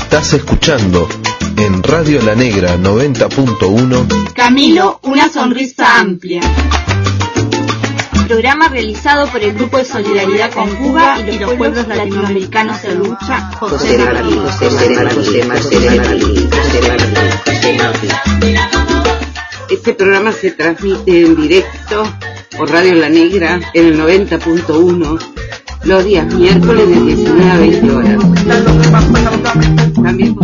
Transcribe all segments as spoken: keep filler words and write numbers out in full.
Estás escuchando en Radio La Negra noventa punto uno Camilo, una sonrisa amplia. Programa realizado por el Grupo de Solidaridad con Cuba y los pueblos latinoamericanos en lucha, José Martí. Este programa se transmite en directo por Radio La Negra en el noventa punto uno los días miércoles de diecinueve a veinte horas. También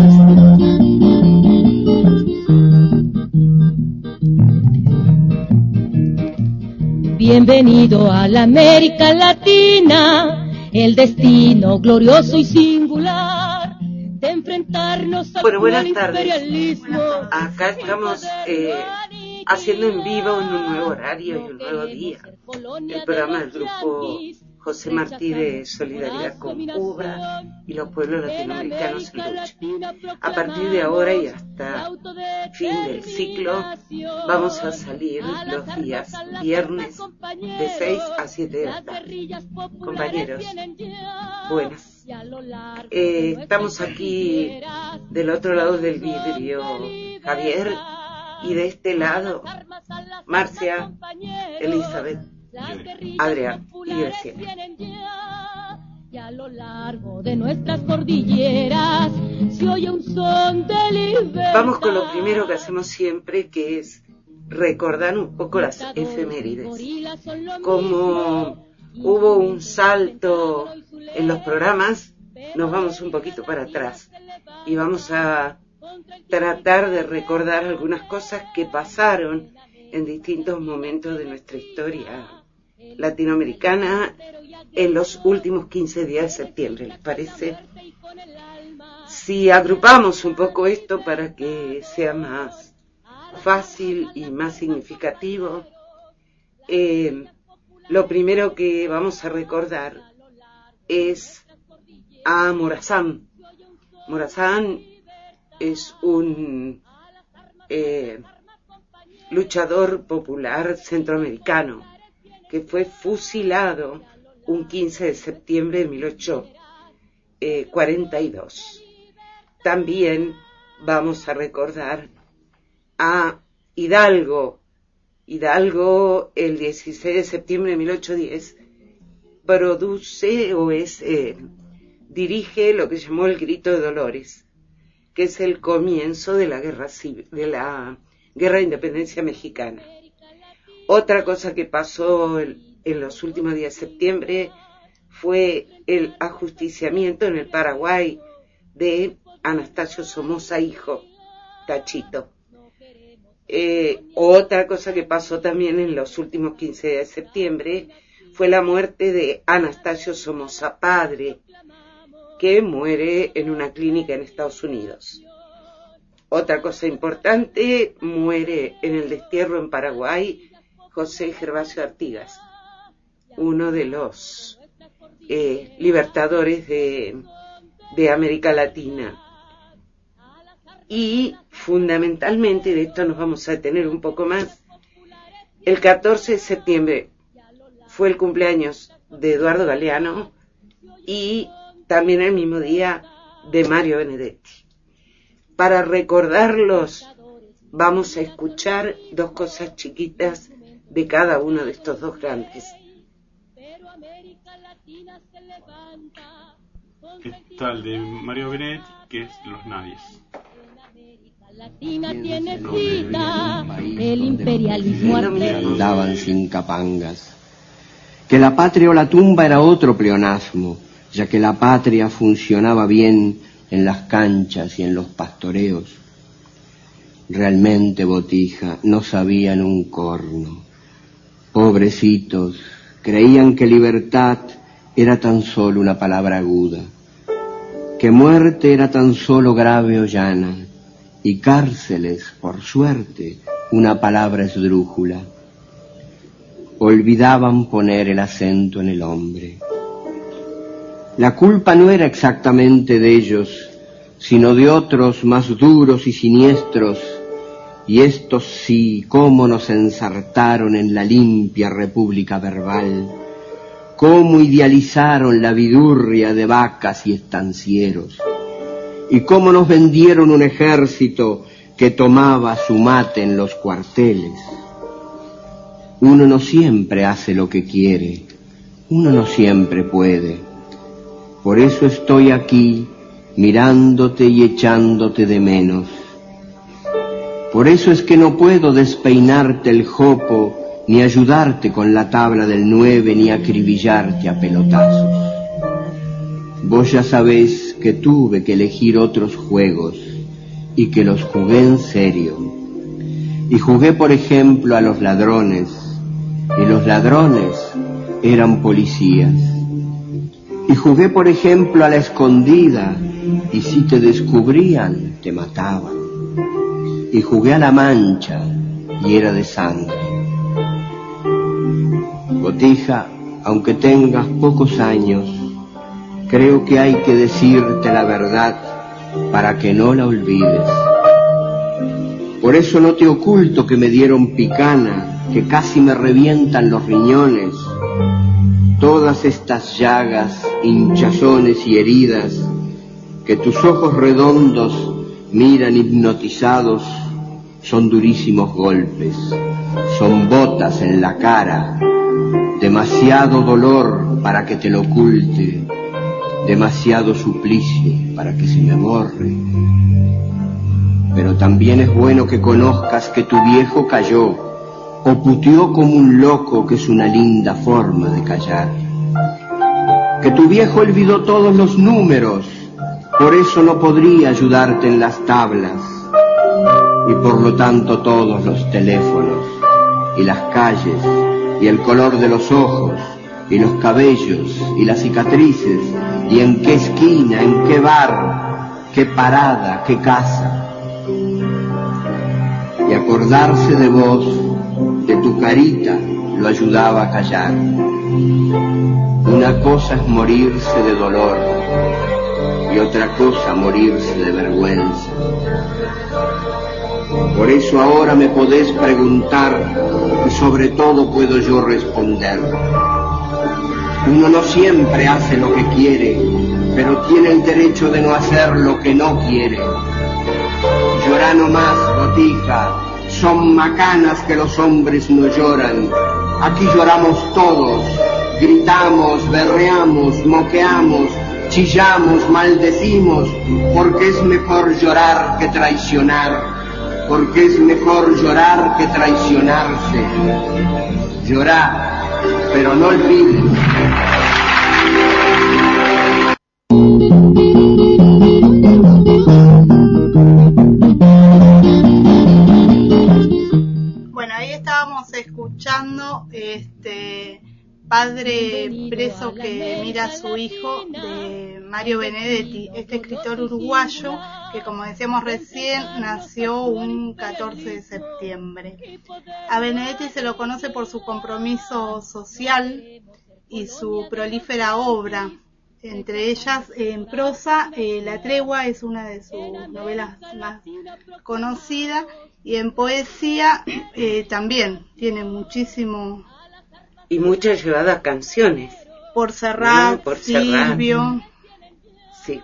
Bienvenido a la América Latina, el destino glorioso y singular de enfrentarnos al bueno, buenas imperialismo. tardes. Acá estamos eh, haciendo en vivo en un nuevo horario y un nuevo día el programa del grupo José Martí de Solidaridad con Cuba y los pueblos latinoamericanos en lucha. A partir de ahora y hasta fin del ciclo vamos a salir los días viernes de seis a siete de la tarde. Compañeros, buenas. Eh, estamos aquí del otro lado del vidrio Javier y de este lado Marcia, Elizabeth, Adrián y Graciela. Y a lo largo de nuestras cordilleras se oye un son de libertad. Vamos con lo primero que hacemos siempre, que es recordar un poco las efemérides. Como hubo un salto en los programas, nos vamos un poquito para atrás y vamos a tratar de recordar algunas cosas que pasaron en distintos momentos de nuestra historia latinoamericana en los últimos quince días de septiembre. ¿Les parece? Si agrupamos un poco esto para que sea más fácil y más significativo, eh, lo primero que vamos a recordar es a Morazán. Morazán es un eh, luchador popular centroamericano que fue fusilado un quince de septiembre de mil ochocientos cuarenta y dos. También vamos a recordar a Hidalgo. Hidalgo, el dieciséis de septiembre de mil ochocientos diez, produce o es eh, dirige lo que llamó el Grito de Dolores, que es el comienzo de la guerra civil, de la guerra de independencia mexicana. Otra cosa que pasó en, en los últimos días de septiembre fue el ajusticiamiento en el Paraguay de Anastasio Somoza hijo, Cachito. Eh, otra cosa que pasó también en los últimos quince días de septiembre fue la muerte de Anastasio Somoza padre, que muere en una clínica en Estados Unidos. Otra cosa importante, muere en el destierro en Paraguay José Gervasio Artigas, uno de los eh, libertadores de, de América Latina. Y fundamentalmente, de esto nos vamos a detener un poco más, el catorce de septiembre fue el cumpleaños de Eduardo Galeano y también el mismo día de Mario Benedetti. Para recordarlos, vamos a escuchar dos cosas chiquitas de cada uno de estos dos grandes. Está el de Mario Benedetti, que es Los Nadies. Latina tiene cita, el imperialismo andaban sin capangas. Que la patria o la tumba era otro pleonasmo, ya que la patria funcionaba bien en las canchas y en los pastoreos. Realmente, Botija, no sabían un corno. Pobrecitos, creían que libertad era tan solo una palabra aguda, que muerte era tan solo grave o llana, y cárceles, por suerte, una palabra esdrújula. Olvidaban poner el acento en el hombre. La culpa no era exactamente de ellos, sino de otros más duros y siniestros, y estos sí, cómo nos ensartaron en la limpia república verbal, cómo idealizaron la vidurria de vacas y estancieros, y cómo nos vendieron un ejército que tomaba su mate en los cuarteles. Uno no siempre hace lo que quiere, uno no siempre puede. Por eso estoy aquí, mirándote y echándote de menos. Por eso es que no puedo despeinarte el jopo, ni ayudarte con la tabla del nueve, ni acribillarte a pelotazos. Vos ya sabés que tuve que elegir otros juegos, y que los jugué en serio. Y jugué, por ejemplo, a los ladrones, y los ladrones eran policías. Y jugué, por ejemplo, a la escondida, y si te descubrían, te mataban. Y jugué a la mancha, y era de sangre. Botija, aunque tengas pocos años, creo que hay que decirte la verdad para que no la olvides. Por eso no te oculto que me dieron picana, que casi me revientan los riñones. Todas estas llagas, hinchazones y heridas que tus ojos redondos miran hipnotizados, son durísimos golpes, son botas en la cara, demasiado dolor para que te lo oculte, demasiado suplicio para que se me borre. Pero también es bueno que conozcas que tu viejo cayó, o puteó como un loco, que es una linda forma de callar. Que tu viejo olvidó todos los números, por eso no podría ayudarte en las tablas, y por lo tanto todos los teléfonos, y las calles, y el color de los ojos, y los cabellos, y las cicatrices, y en qué esquina, en qué bar, qué parada, qué casa. Y acordarse de vos, de tu carita, lo ayudaba a callar. Una cosa es morirse de dolor, y otra cosa morirse de vergüenza. Por eso ahora me podés preguntar, y sobre todo puedo yo responder. Uno no siempre hace lo que quiere, pero tiene el derecho de no hacer lo que no quiere. Llorá nomás, Botija, son macanas que los hombres no lloran. Aquí lloramos todos, gritamos, berreamos, moqueamos, chillamos, maldecimos, porque es mejor llorar que traicionar, porque es mejor llorar que traicionarse. Llorá, pero no olvides. Bueno, ahí estábamos escuchando este Padre preso que mira a su hijo, de Mario Benedetti, este escritor uruguayo que, como decíamos recién, nació un catorce de septiembre. A Benedetti se lo conoce por su compromiso social y su prolífera obra. Entre ellas, en prosa, eh, La Tregua es una de sus novelas más conocidas, y en poesía eh, también tiene muchísimo. Y muchas llevadas canciones. Por Serrat, no, por Silvio. Sí.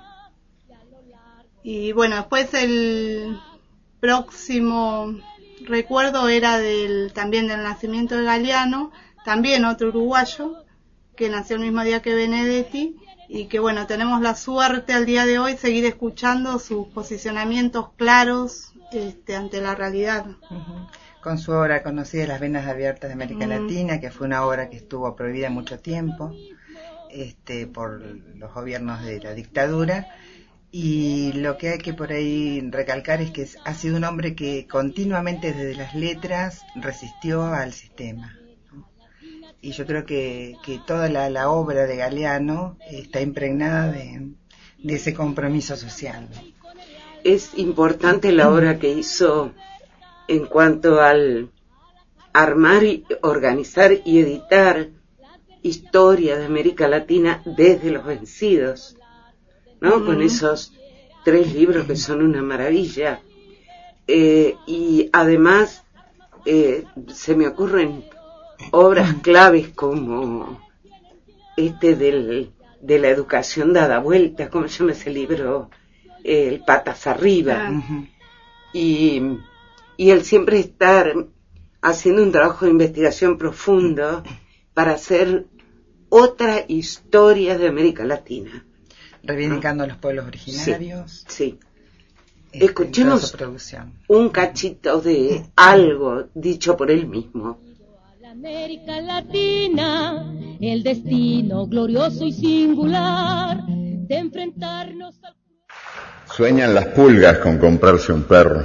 Y bueno, después el próximo recuerdo era del también del nacimiento de Galeano, también otro uruguayo, que nació el mismo día que Benedetti, y que bueno, tenemos la suerte al día de hoy seguir escuchando sus posicionamientos claros este, ante la realidad. Uh-huh. Con su obra conocida Las Venas Abiertas de América mm. Latina, que fue una obra que estuvo prohibida mucho tiempo este, por los gobiernos de la dictadura, y lo que hay que por ahí recalcar es que ha sido un hombre que continuamente desde las letras resistió al sistema. Y yo creo que, que toda la, la obra de Galeano está impregnada de, de ese compromiso social. Es importante la obra que hizo en cuanto al armar, y organizar y editar historia de América Latina desde los vencidos, ¿no? Mm. Con esos tres libros que son una maravilla. Eh, y además eh, se me ocurren obras claves como este del, de la educación dada vuelta, ¿cómo se llama ese libro? el patas arriba. Uh-huh. y, y el siempre estar haciendo un trabajo de investigación profundo para hacer otra historia de América Latina. Reivindicando a los pueblos originarios. Sí. sí. Este, Escuchemos un cachito de algo dicho por él mismo. La América Latina, el destino glorioso y singular de enfrentarnos al... Sueñan las pulgas con comprarse un perro.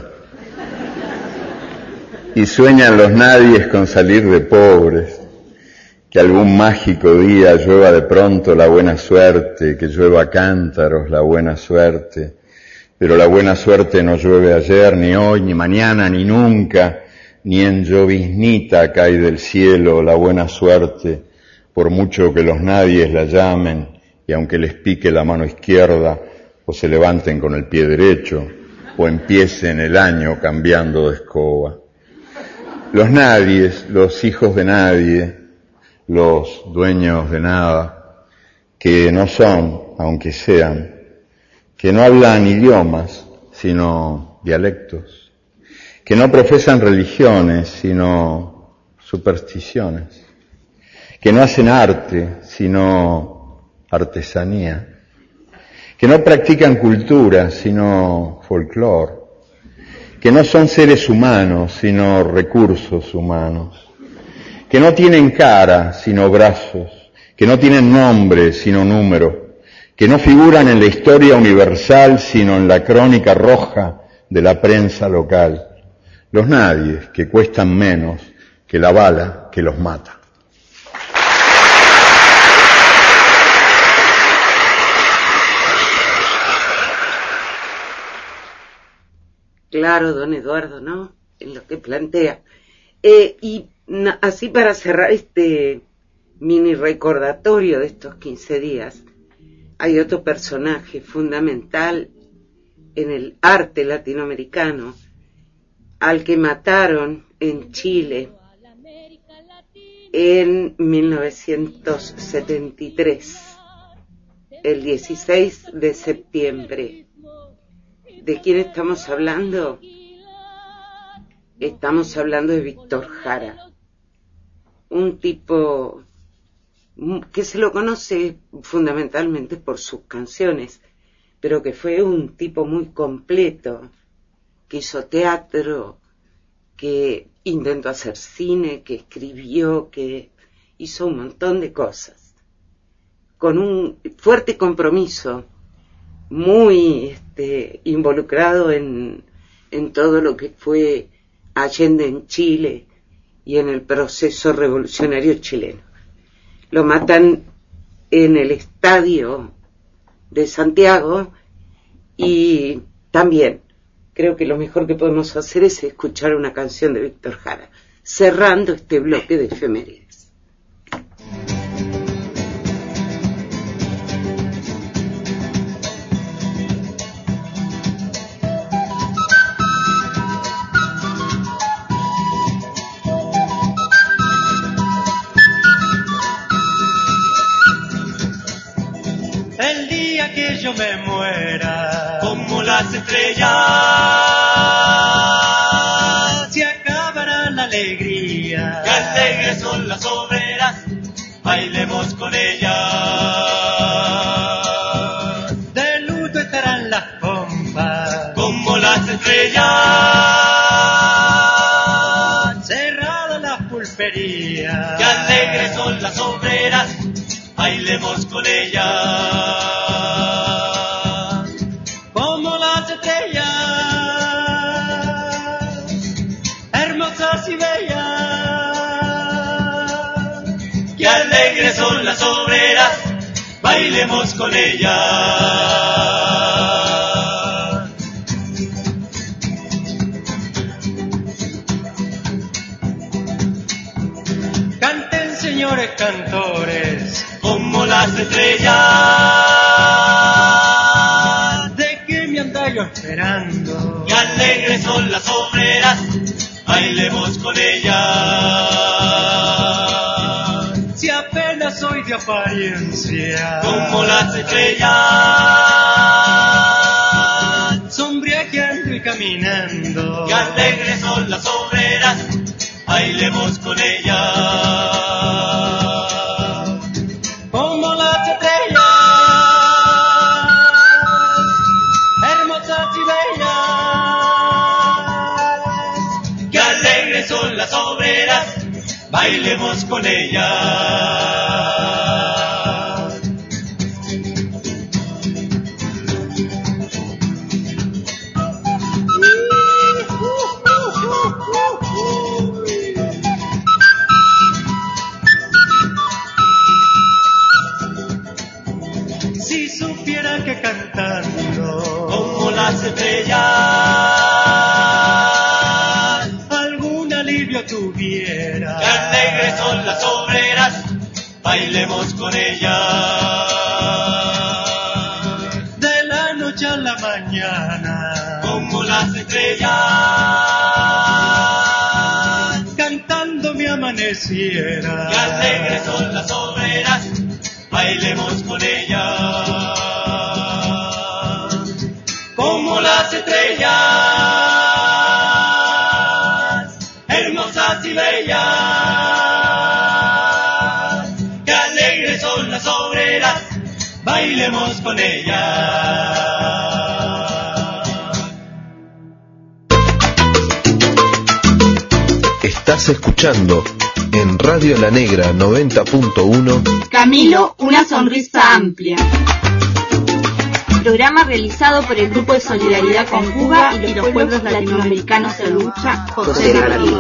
Y sueñan los nadies con salir de pobres. Que algún mágico día llueva de pronto la buena suerte, que llueva cántaros la buena suerte. Pero la buena suerte no llueve ayer, ni hoy, ni mañana, ni nunca, ni en lloviznita cae del cielo la buena suerte, por mucho que los nadies la llamen, y aunque les pique la mano izquierda, o se levanten con el pie derecho, o empiecen el año cambiando de escoba. Los nadies, los hijos de nadie, los dueños de nada, que no son, aunque sean, que no hablan idiomas, sino dialectos, que no profesan religiones, sino supersticiones, que no hacen arte, sino artesanía, que no practican cultura, sino folclore, que no son seres humanos, sino recursos humanos, que no tienen cara, sino brazos, que no tienen nombre, sino número, que no figuran en la historia universal, sino en la crónica roja de la prensa local. Los nadies, que cuestan menos que la bala que los mata. Claro, don Eduardo, ¿no? En lo que plantea. Eh, y na, así para cerrar este mini recordatorio de estos quince días, hay otro personaje fundamental en el arte latinoamericano, al que mataron en Chile en mil novecientos setenta y tres, el dieciséis de septiembre. ¿De quién estamos hablando? Estamos hablando de Víctor Jara, un tipo que se lo conoce fundamentalmente por sus canciones, pero que fue un tipo muy completo, que hizo teatro, que intentó hacer cine, que escribió, que hizo un montón de cosas, con un fuerte compromiso, muy este, involucrado en, en todo lo que fue Allende en Chile y en el proceso revolucionario chileno. Lo matan en el estadio de Santiago y también creo que lo mejor que podemos hacer es escuchar una canción de Víctor Jara, cerrando este bloque de efemérides. El día que yo me muera, como las estrellas, se acabará la alegría. Qué alegres son las obreras, bailemos con ellas. De luto estarán las pompas, como las estrellas. Cerradas las pulperías, qué alegres son las obreras, bailemos con ellas. Como las estrellas, hermosas y bellas, qué alegres son las obreras, bailemos con ellas. Canten, señores cantores, como las estrellas. ¿De qué me anda yo esperando? Qué alegres son las obreras, bailemos con ellas. Si apenas soy de apariencia, como las estrellas, caminando. Qué alegres son las obreras, bailemos con ellas. Como las estrellas, hermosas y bellas. Qué alegres son las obreras, bailemos con ellas. Si supiera que cantando como las estrellas algún alivio tuviera. Qué alegres son las obreras, bailemos con ellas. De la noche a la mañana como las estrellas cantando me amaneciera. Qué alegres son las obreras, bailemos con ellas. Como las estrellas, hermosas y bellas. Qué alegres son las obreras, bailemos con ellas. Estás escuchando en Radio La Negra noventa punto uno Camilo, una sonrisa amplia. Programa realizado por el Grupo de Solidaridad con Cuba y los pueblos latinoamericanos en lucha, José Martí.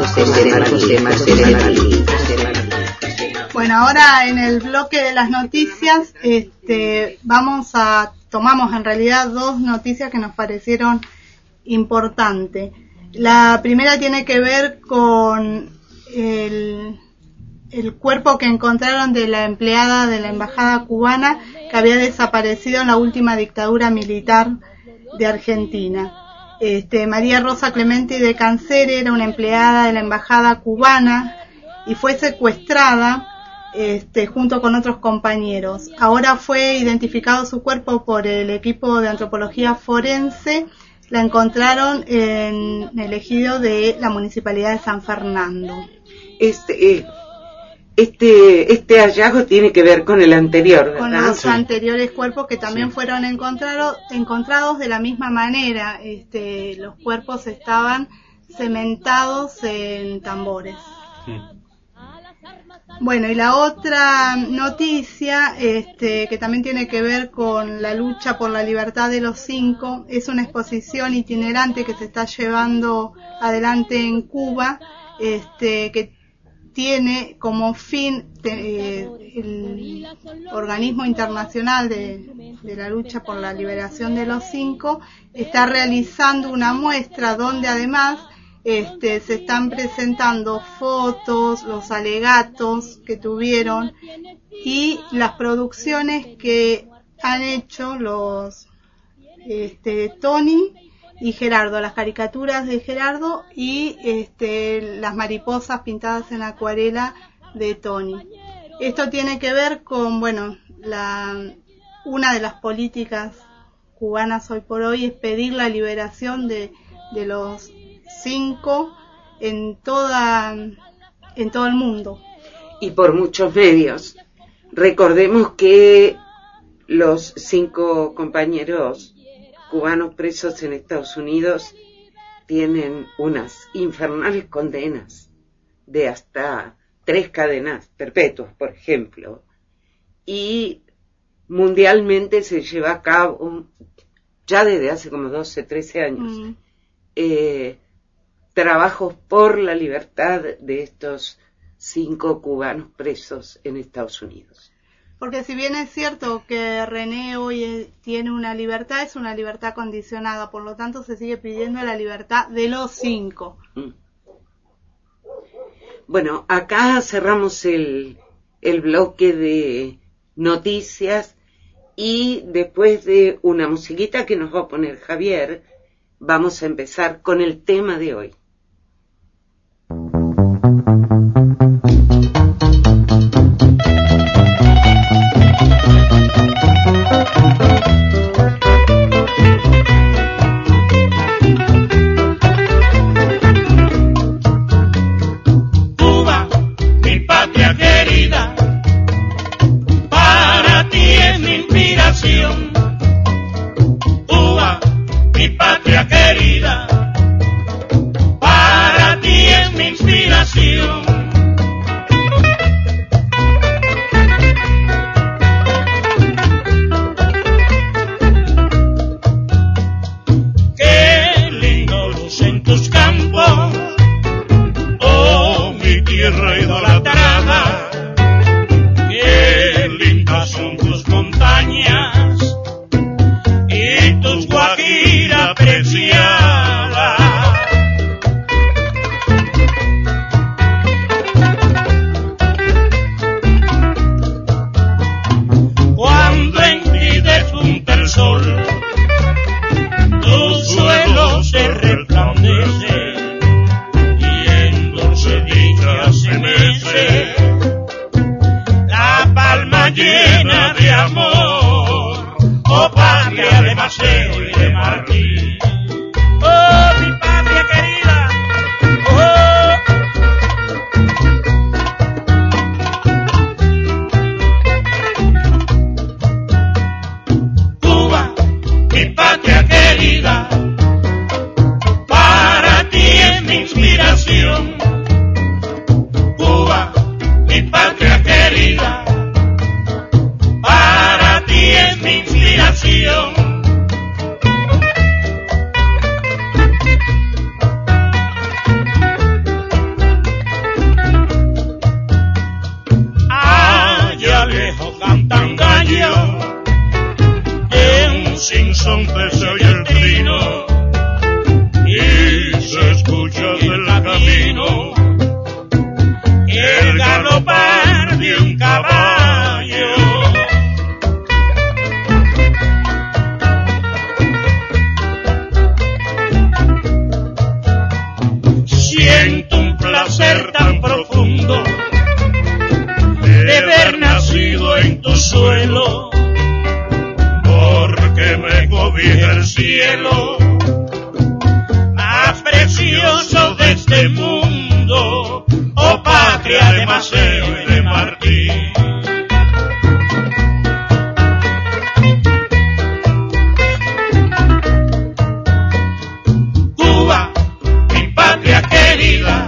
Bueno, ahora en el bloque de las noticias, este, vamos a, tomamos en realidad dos noticias que nos parecieron importantes. La primera tiene que ver con el, el cuerpo que encontraron de la empleada de la embajada cubana que había desaparecido en la última dictadura militar de Argentina. Este, María Rosa Clemente de Cancere era una empleada de la embajada cubana y fue secuestrada este, junto con otros compañeros. Ahora fue identificado su cuerpo por el equipo de antropología forense. La encontraron en el ejido de la municipalidad de San Fernando. Este, eh, este, este hallazgo tiene que ver con el anterior, ¿verdad? Con los sí. anteriores cuerpos que también sí. fueron encontrado, encontrados de la misma manera. Este, los cuerpos estaban cementados en tambores. Sí. Bueno, y la otra noticia, este, que también tiene que ver con la lucha por la libertad de los cinco, es una exposición itinerante que se está llevando adelante en Cuba, este, que tiene como fin eh, el organismo internacional de, de la lucha por la liberación de los cinco, está realizando una muestra donde además Este, se están presentando fotos, los alegatos que tuvieron y las producciones que han hecho los este, Tony y Gerardo, las caricaturas de Gerardo y este, las mariposas pintadas en acuarela de Tony. Esto tiene que ver con, bueno, la, una de las políticas cubanas hoy por hoy es pedir la liberación de, de los cinco en toda en todo el mundo y por muchos medios. Recordemos que los cinco compañeros cubanos presos en Estados Unidos tienen unas infernales condenas de hasta tres cadenas perpetuas, por ejemplo, y mundialmente se lleva a cabo ya desde hace como doce, trece años mm. eh, trabajos por la libertad de estos cinco cubanos presos en Estados Unidos. Porque si bien es cierto que René hoy tiene una libertad, es una libertad condicionada, por lo tanto se sigue pidiendo la libertad de los cinco. Bueno, acá cerramos el, el bloque de noticias y después de una musiquita que nos va a poner Javier, vamos a empezar con el tema de hoy. guajira preciada. Cuando en ti despunta el sol, tu suelo se resplandece y en dulce dicha se mece la palma llena de amor, oh patria de Maceo y de Martín. Oh, mi patria querida, oh. Cuba, mi patria querida, para ti es mi inspiración. Cuba, mi patria querida, para ti es mi inspiración. Allá lejos cantan gallos, en un sinsón se oye el trino y se escucha del camino el galopar de un caballo. Siento un placer tan profundo de haber nacido en tu suelo, porque me cobija el cielo más precioso de este mundo, oh patria de Maceo y de Martín. Cuba, mi patria querida,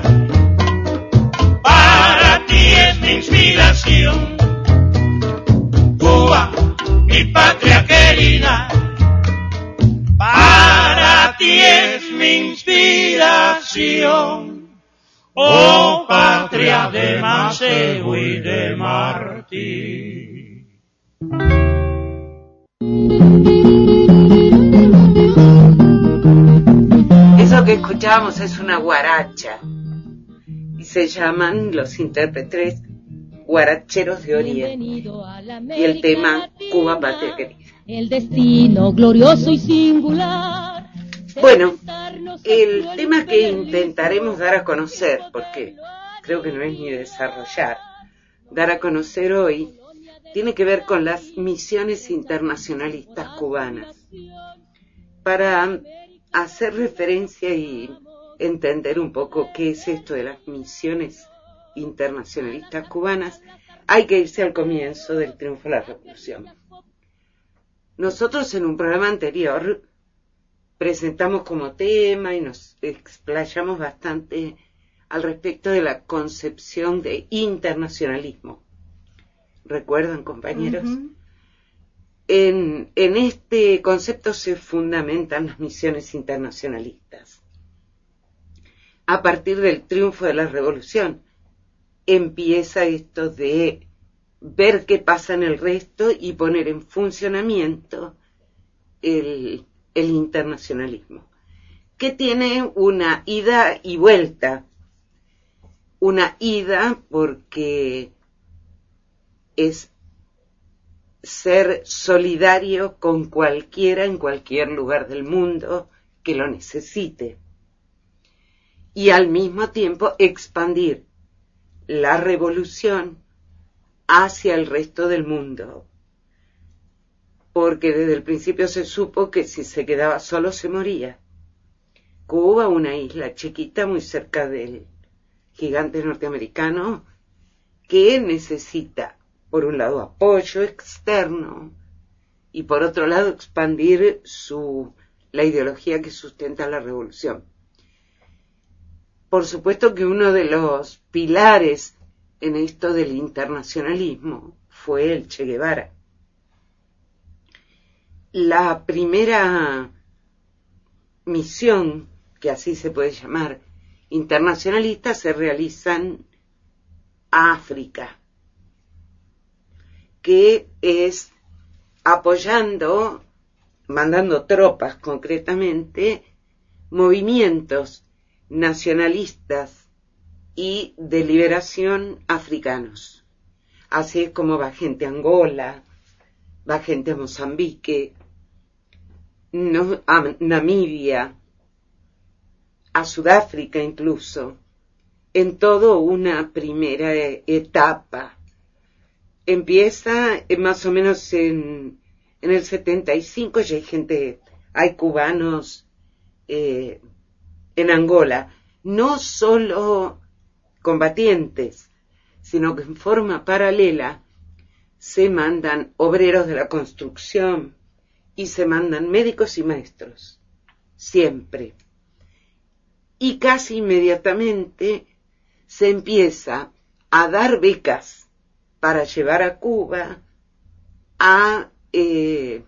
para ti es mi inspiración. Cuba, mi patria querida, para ti es mi inspiración. Oh patria de Maceo y de Martín. Eso que escuchábamos es una guaracha y se llaman los intérpretes Guaracheros de Oriente y el tema Cuba, patria querida. El destino glorioso y singular. Bueno, el tema que intentaremos dar a conocer, porque creo que no es ni desarrollar, dar a conocer hoy, tiene que ver con las misiones internacionalistas cubanas. Para hacer referencia y entender un poco qué es esto de las misiones internacionalistas cubanas, hay que irse al comienzo del triunfo de la Revolución. Nosotros en un programa anterior presentamos como tema y nos explayamos bastante al respecto de la concepción de internacionalismo. ¿Recuerdan, compañeros? Uh-huh. En, en este concepto se fundamentan las misiones internacionalistas. A partir del triunfo de la Revolución empieza esto de ver qué pasa en el resto y poner en funcionamiento el el internacionalismo, que tiene una ida y vuelta. Una ida porque es ser solidario con cualquiera en cualquier lugar del mundo que lo necesite. Y al mismo tiempo expandir la revolución hacia el resto del mundo. Porque desde el principio se supo que si se quedaba solo se moría. Cuba, una isla chiquita muy cerca del gigante norteamericano, que necesita, por un lado, apoyo externo y por otro lado, expandir su, la ideología que sustenta la revolución. Por supuesto que uno de los pilares en esto del internacionalismo fue el Che Guevara. La primera misión, que así se puede llamar, internacionalista, se realiza en África, que es apoyando mandando tropas concretamente, movimientos nacionalistas y de liberación africanos. Así es como va gente a Angola, va gente a Mozambique, no, a Namibia, a Sudáfrica incluso, en todo una primera etapa. Empieza eh, más o menos en, en el setenta y cinco, ya hay gente, hay cubanos eh, en Angola, no solo combatientes, sino que en forma paralela se mandan obreros de la construcción y se mandan médicos y maestros, siempre. Y casi inmediatamente se empieza a dar becas para llevar a Cuba a eh,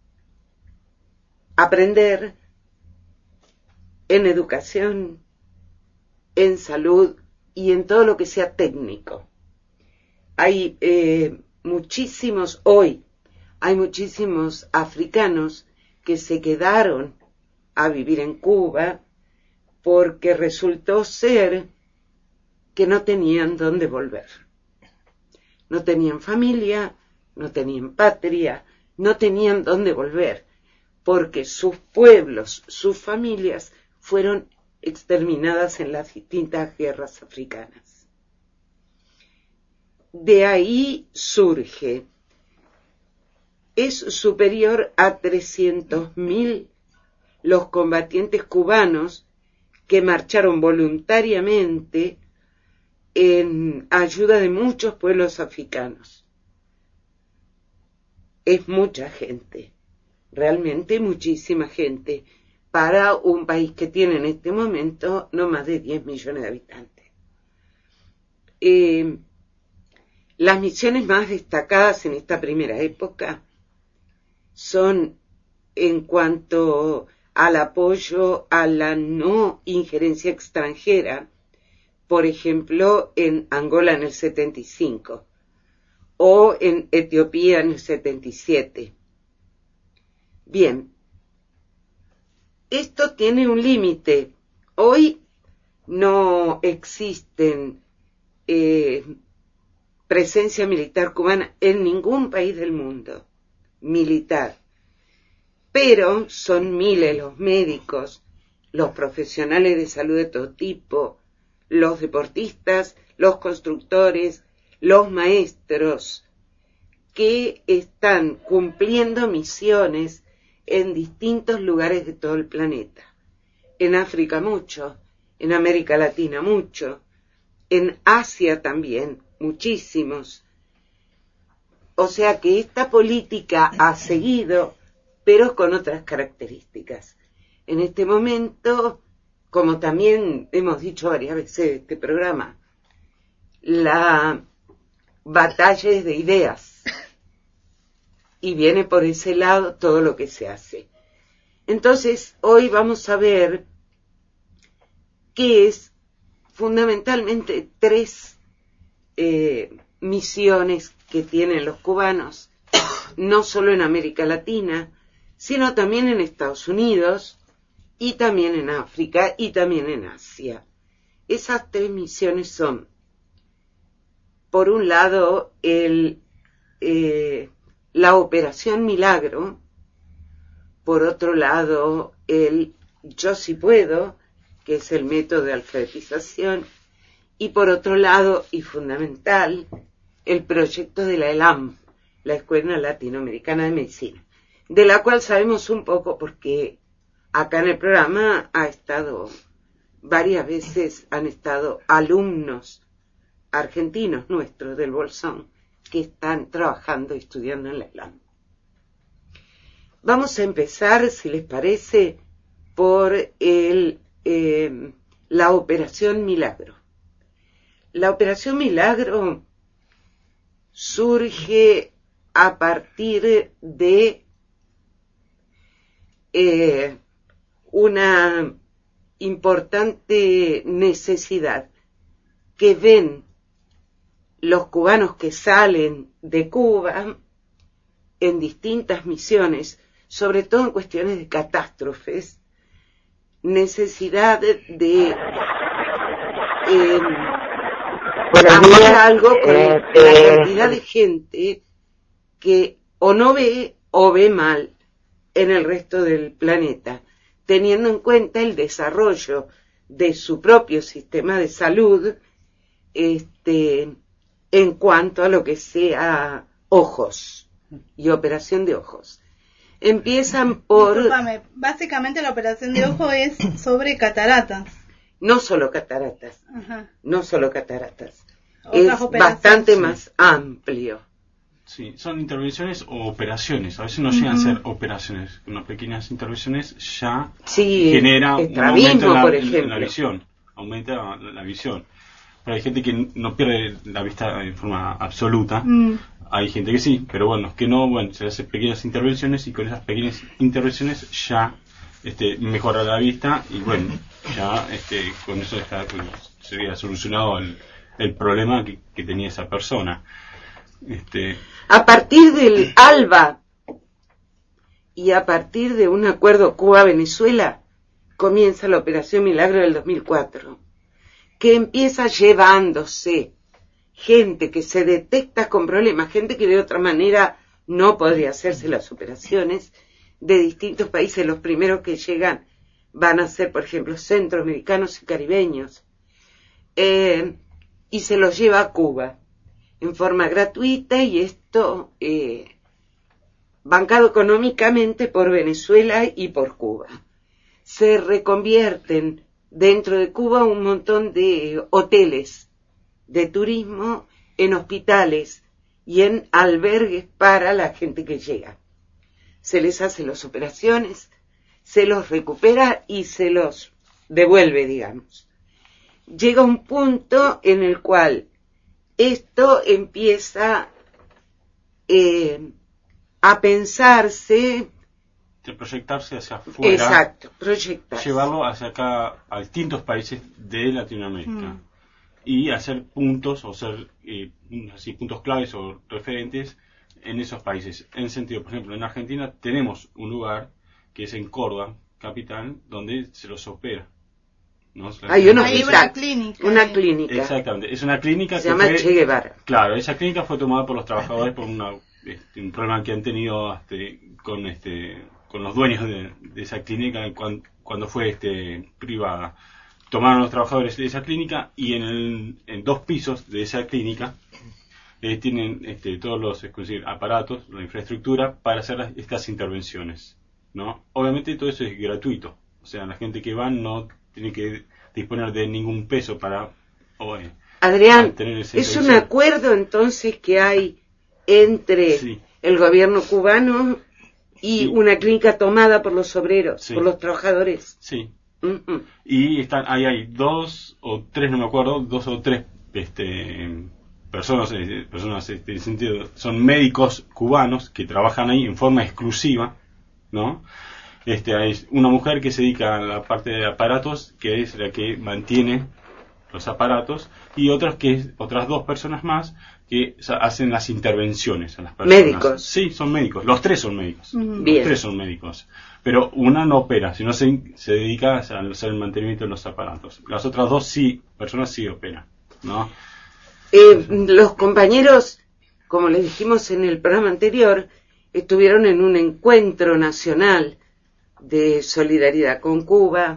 aprender en educación, en salud y en todo lo que sea técnico. Hay eh, muchísimos, hoy, hay muchísimos africanos que se quedaron a vivir en Cuba porque resultó ser que no tenían dónde volver. No tenían familia, no tenían patria, no tenían dónde volver, porque sus pueblos, sus familias fueron exterminadas en las distintas guerras africanas. De ahí surge, es superior a trescientos mil los combatientes cubanos que marcharon voluntariamente en ayuda de muchos pueblos africanos. Es mucha gente, realmente muchísima gente, para un país que tiene en este momento no más de diez millones de habitantes. Eh, las misiones más destacadas en esta primera época son en cuanto al apoyo a la no injerencia extranjera, por ejemplo, en Angola en el setenta y cinco o en Etiopía en el setenta y siete. Bien, esto tiene un límite. Hoy no existen eh, presencia militar cubana en ningún país del mundo, militar. Pero son miles los médicos, los profesionales de salud de todo tipo, los deportistas, los constructores, los maestros, que están cumpliendo misiones en distintos lugares de todo el planeta. En África mucho, en América Latina mucho, en Asia también, muchísimos. O sea que esta política ha seguido, pero con otras características. En este momento, como también hemos dicho varias veces en este programa, la batalla es de ideas. Y viene por ese lado todo lo que se hace. Entonces, hoy vamos a ver qué es fundamentalmente tres eh, misiones que tienen los cubanos, no solo en América Latina, sino también en Estados Unidos, y también en África, y también en Asia. Esas tres misiones son, por un lado, el... Eh, la Operación Milagro, por otro lado, el Yo sí puedo, que es el método de alfabetización, y por otro lado, y fundamental, el proyecto de la ELAM, la Escuela Latinoamericana de Medicina, de la cual sabemos un poco porque acá en el programa ha estado, varias veces han estado alumnos argentinos nuestros del Bolsón, que están trabajando y estudiando en la ELAM. Vamos a empezar, si les parece, por el, eh, la Operación Milagro. La Operación Milagro surge a partir de eh, una importante necesidad que ven los cubanos que salen de Cuba en distintas misiones, sobre todo en cuestiones de catástrofes, necesidad de, de eh, hacer algo con eh, la cantidad de gente que o no ve o ve mal en el resto del planeta, teniendo en cuenta el desarrollo de su propio sistema de salud, este, en cuanto a lo que sea ojos y operación de ojos. Empiezan por... Discúlpame, básicamente la operación de ojo es sobre cataratas. No solo cataratas, Ajá. no solo cataratas. Otras es bastante más amplio. Sí, son intervenciones o operaciones. A veces no llegan uh-huh. a ser operaciones. Unas pequeñas intervenciones ya sí, genera un aumento en la, por en la visión. Aumenta la, la visión. Pero hay gente que no pierde la vista de forma absoluta. Mm. Hay gente que sí, pero bueno, que no, bueno, se hacen pequeñas intervenciones y con esas pequeñas intervenciones ya este, mejora la vista y bueno, ya este, con eso está, bueno, sería solucionado el, el problema que, que tenía esa persona. Este... A partir del ALBA y a partir de un acuerdo Cuba-Venezuela comienza la Operación Milagro del dos mil cuatro, que empieza llevándose gente que se detecta con problemas, gente que de otra manera no podría hacerse las operaciones, de distintos países. Los primeros que llegan van a ser, por ejemplo, centroamericanos y caribeños, eh, y se los lleva a Cuba en forma gratuita, y esto eh, bancado económicamente por Venezuela y por Cuba. Se reconvierten dentro de Cuba un montón de hoteles de turismo en hospitales y en albergues para la gente que llega. Se les hace las operaciones, se los recupera y se los devuelve, digamos. Llega un punto en el cual esto empieza eh, a pensarse, de proyectarse hacia afuera. Exacto, proyectarse. Llevarlo hacia acá a distintos países de Latinoamérica. Mm. Y hacer puntos, o ser eh, así, puntos claves o referentes en esos países. En sentido, por ejemplo, en Argentina tenemos un lugar que es en Córdoba, capital, donde se los opera. ¿No? Hay una, una clínica. Una clínica. Exactamente, es una clínica se que llama fue, Che Guevara. Claro, esa clínica fue tomada por los trabajadores por una, este, un problema que han tenido este, con este con los dueños de, de esa clínica cuando, cuando fue este privada. Tomaron los trabajadores de esa clínica y en, el, en dos pisos de esa clínica eh, tienen este, todos los es decir, aparatos, la infraestructura para hacer las, estas intervenciones, ¿no? Obviamente todo eso es gratuito, o sea, la gente que va no tiene que disponer de ningún peso para o, eh, Adrián, tener esa es un acuerdo entonces que hay entre sí. el gobierno cubano y sí. una clínica tomada por los obreros, sí. por los trabajadores. Sí. Y están ahí hay dos o tres, no me acuerdo, dos o tres este, personas, personas este, en sentido, son médicos cubanos que trabajan ahí en forma exclusiva, ¿no? Este, hay una mujer que se dedica a la parte de aparatos, que es la que mantiene los aparatos, y otras que otras dos personas más que hacen las intervenciones a las personas. ¿Médicos? Sí, son médicos. Los tres son médicos. Bien. Los tres son médicos. Pero una no opera, sino se, se dedica a hacer el mantenimiento de los aparatos. Las otras dos sí, personas sí operan, ¿no? Eh, los compañeros, como les dijimos en el programa anterior, estuvieron en un encuentro nacional de solidaridad con Cuba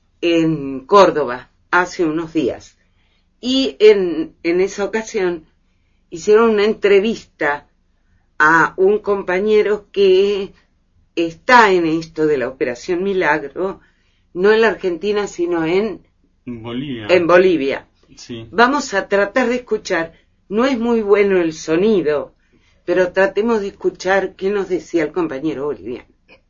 en Córdoba hace unos días. Y en, en esa ocasión hicieron una entrevista a un compañero que está en esto de la Operación Milagro, no en la Argentina, sino en Bolivia. En Bolivia. Sí. Vamos a tratar de escuchar, no es muy bueno el sonido, pero tratemos de escuchar qué nos decía el compañero boliviano.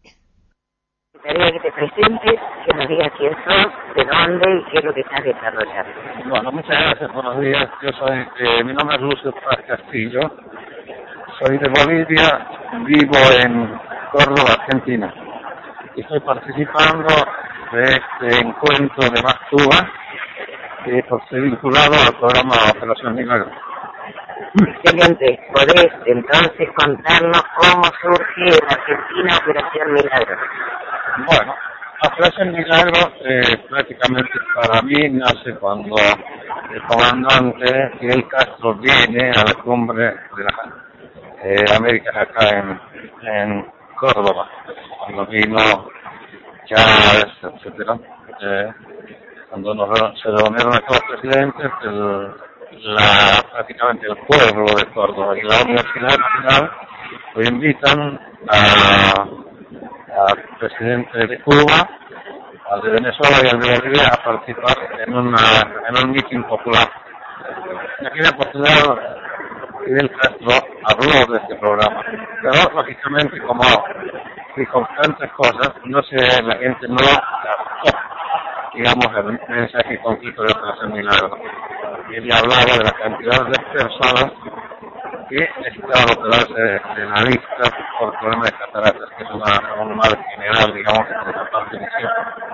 Quería que te presentes, que nos digas quién sos, de dónde y qué es lo que estás desarrollando. Bueno, muchas gracias, buenos días. Yo soy, eh, mi nombre es Lucio Paz Castillo, soy de Bolivia, vivo en Córdoba, Argentina. Y estoy participando de este encuentro de Más Cuba, que es vinculado al programa Operación Milagro. Excelente. ¿Podés entonces contarnos cómo surge en Argentina Operación Milagro? Bueno, Operación Milagro eh, prácticamente para mí nace cuando el comandante Fidel Castro viene a la cumbre de las eh, Américas acá en, en Córdoba, cuando vino Chávez, etcétera, eh, cuando nos, se reunieron acá los presidentes, el, la, prácticamente el pueblo de Córdoba y la Universidad Nacional lo invitan a al presidente de Cuba, al de Venezuela y al de Bolivia a participar en, una, en un mitin popular. En aquella oportunidad Fidel Castro habló de este programa, pero lógicamente como dijo tantas cosas, no sé, la gente no captó, digamos, el mensaje concreto de Operación Milagro. Y él hablaba de la cantidad de personas que necesitaban operarse de la vista por problemas de cataratas, que es una, un mal general, digamos, de la parte inicial.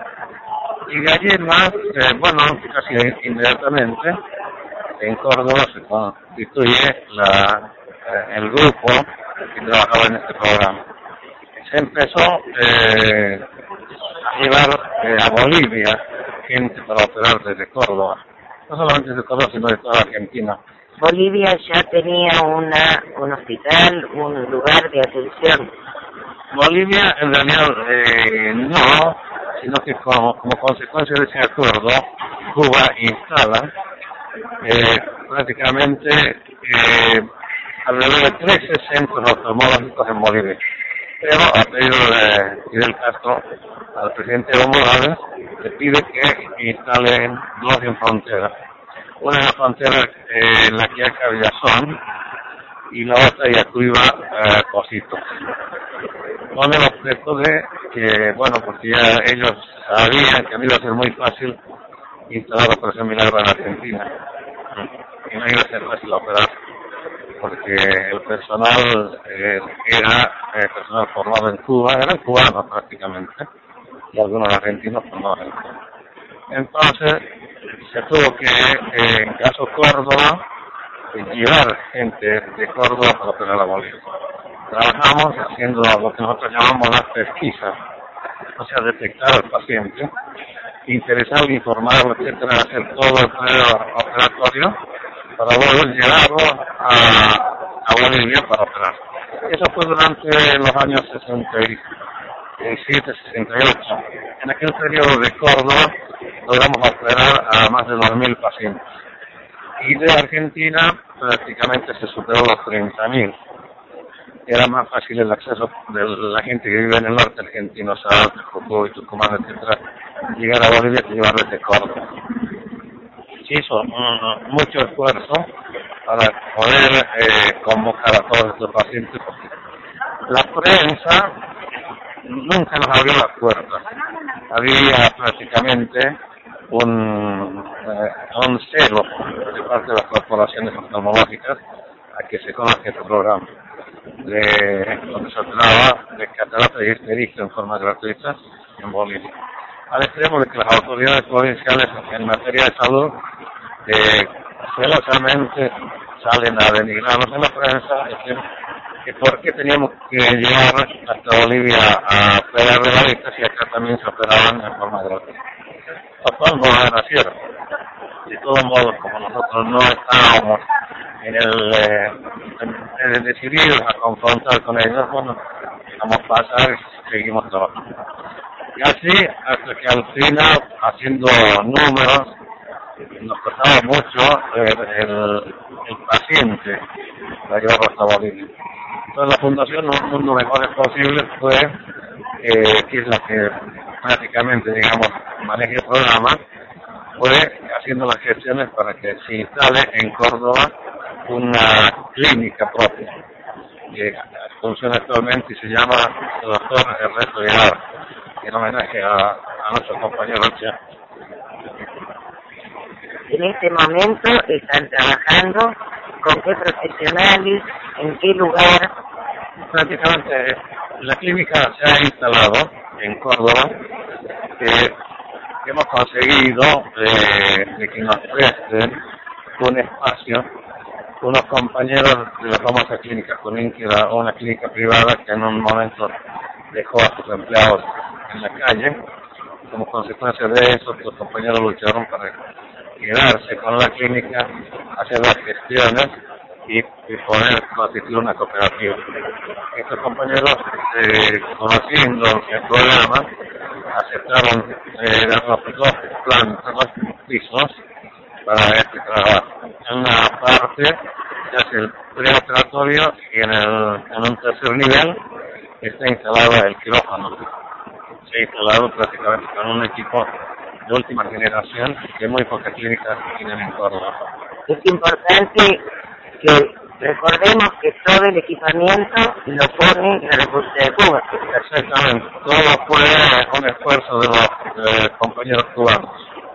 Y de allí en más, eh, bueno, casi inmediatamente, en Córdoba se constituye la, eh, el grupo que trabajaba en este programa. Se empezó eh, a llevar eh, a Bolivia gente para operar desde Córdoba, no solamente desde Córdoba, sino de toda Argentina. Bolivia ya tenía una, un hospital, un lugar de atención. Bolivia en realidad eh, no, sino que como, como consecuencia de ese acuerdo, Cuba instala eh, prácticamente eh, alrededor de trece centros oftalmológicos en Bolivia. Pero a pedido de Fidel Castro al presidente Evo Morales, le pide que instalen dos en frontera. Una en la frontera eh, en la que hay Villazón y la otra ya Cuiva eh, Cositos. Con el objeto de que, bueno, porque ya ellos sabían que a mí iba a ser muy fácil instalar la Operación Milagro en Argentina. Y no iba a ser fácil operar, porque el personal eh, era eh, personal formado en Cuba, eran cubanos prácticamente, y algunos argentinos formados en Cuba. Entonces, se tuvo que, eh, en caso Córdoba, llevar gente de Córdoba para operar a Bolivia. Trabajamos haciendo lo que nosotros llamamos las pesquisas, o sea, detectar al paciente, interesarlo, informarlo, etcétera, hacer todo el periodo operatorio para luego llevarlo a, a Bolivia para operar. Eso fue durante los años sesenta y siete, sesenta y ocho. En aquel periodo de Córdoba logramos operar a más de dos mil pacientes. Y de Argentina prácticamente se superó los treinta mil. Era más fácil el acceso de la gente que vive en el norte argentino, Salta, Jujuy, Tucumán, etcétera, llegar a Bolivia que llevar desde Córdoba. Se hizo um, mucho esfuerzo para poder eh, convocar a todos estos pacientes, porque la prensa nunca nos abrió las puertas. Había prácticamente un, eh, un celo de parte de las corporaciones oftalmológicas a que se conozca este programa, de donde se operaba de catarata y esterismo en forma gratuita en Bolivia. Al extremo de que las autoridades provinciales en materia de salud eh, celosamente salen a denigrarnos en la prensa, decir que por qué teníamos que llevar hasta Bolivia a operar de la vista si acá también se operaban en forma gratuita. Lo cual no era cierto. De todos modos, como nosotros no estábamos en el, eh, en, en el decididos a confrontar con ellos, bueno, dejamos pasar y seguimos trabajando. Y así, hasta que al final, haciendo números, nos costaba mucho el, el, el paciente para llevarlo hasta Bolivia. Entonces la Fundación Un Mundo Mejor Posible fue, eh, que es la que prácticamente, digamos, maneja el programa, fue haciendo las gestiones para que se instale en Córdoba una clínica propia que funciona actualmente y se llama el doctor Ernesto Guevara, en homenaje a, a nuestro compañero Che. En este momento están trabajando con qué profesionales, en qué lugar. Prácticamente la clínica se ha instalado en Córdoba, que hemos conseguido eh, de que nos presten un espacio unos compañeros de la famosa clínica Junín, que era una clínica privada que en un momento dejó a sus empleados en la calle. Como consecuencia de eso, los compañeros lucharon para quedarse con la clínica, hacer las gestiones y, y poder constituir una cooperativa. Estos compañeros, eh, conociendo el programa, aceptaron eh, darnos dos plantas, dos pisos para este trabajo. En una parte se hace el preoperatorio y en, el, en un tercer nivel está instalado el quirófano. Se ha instalado prácticamente con un equipo de última generación que muy pocas clínicas tienen en Córdoba. Es importante que recordemos que todo el equipamiento lo pone la República de Cuba. Exactamente, todo fue un esfuerzo de los de compañeros cubanos.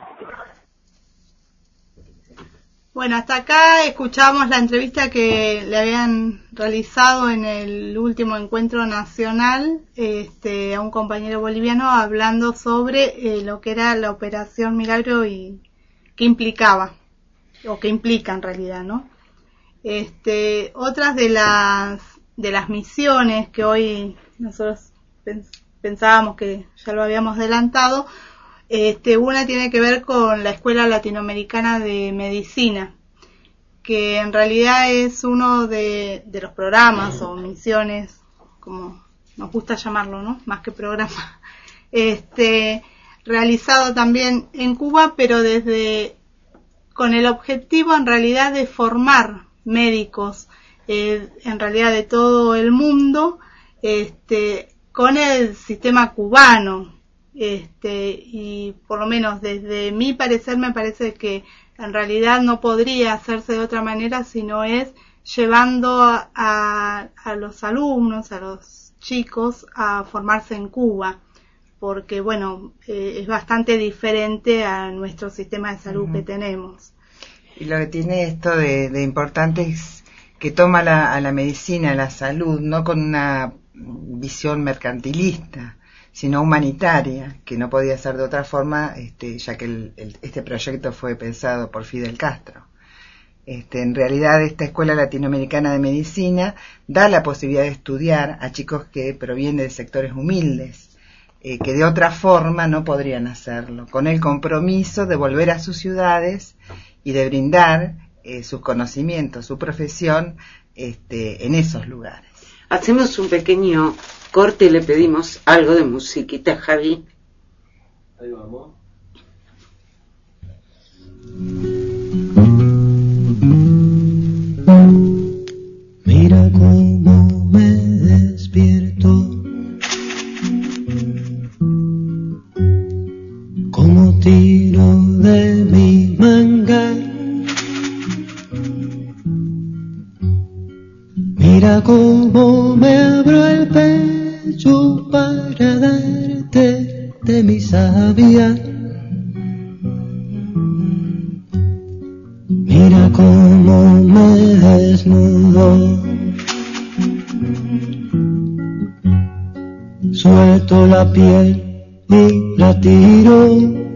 Bueno, hasta acá escuchamos la entrevista que le habían realizado en el último encuentro nacional este, a un compañero boliviano hablando sobre eh, lo que era la Operación Milagro y qué implicaba, o qué implica en realidad, ¿no? Este, otras de las de las misiones que hoy nosotros pens- pensábamos que ya lo habíamos adelantado, este, una tiene que ver con la Escuela Latinoamericana de Medicina, que en realidad es uno de, de los programas o misiones, como nos gusta llamarlo, ¿no? Más que programa, este, realizado también en Cuba, pero desde con el objetivo en realidad de formar médicos eh, en realidad de todo el mundo este con el sistema cubano este y por lo menos desde mi parecer me parece que en realidad no podría hacerse de otra manera sino es llevando a, a, a los alumnos, a los chicos a formarse en Cuba porque bueno eh, es bastante diferente a nuestro sistema de salud uh-huh. que tenemos. Y lo que tiene esto de, de importante es que toma la, a la medicina, a la salud, no con una visión mercantilista, sino humanitaria, que no podía ser de otra forma, este, ya que el, el, este proyecto fue pensado por Fidel Castro. Este, en realidad, esta Escuela Latinoamericana de Medicina da la posibilidad de estudiar a chicos que provienen de sectores humildes, eh, que de otra forma no podrían hacerlo, con el compromiso de volver a sus ciudades y de brindar eh, sus conocimientos, su profesión este, en esos lugares. Hacemos un pequeño corte y le pedimos algo de musiquita, Javi. Ahí vamos. Mira cómo me despierto, como tiro de mi manga. Mira cómo me abro el pecho para darte de mi savia. Mira cómo me desnudo, suelto la piel y la tiro.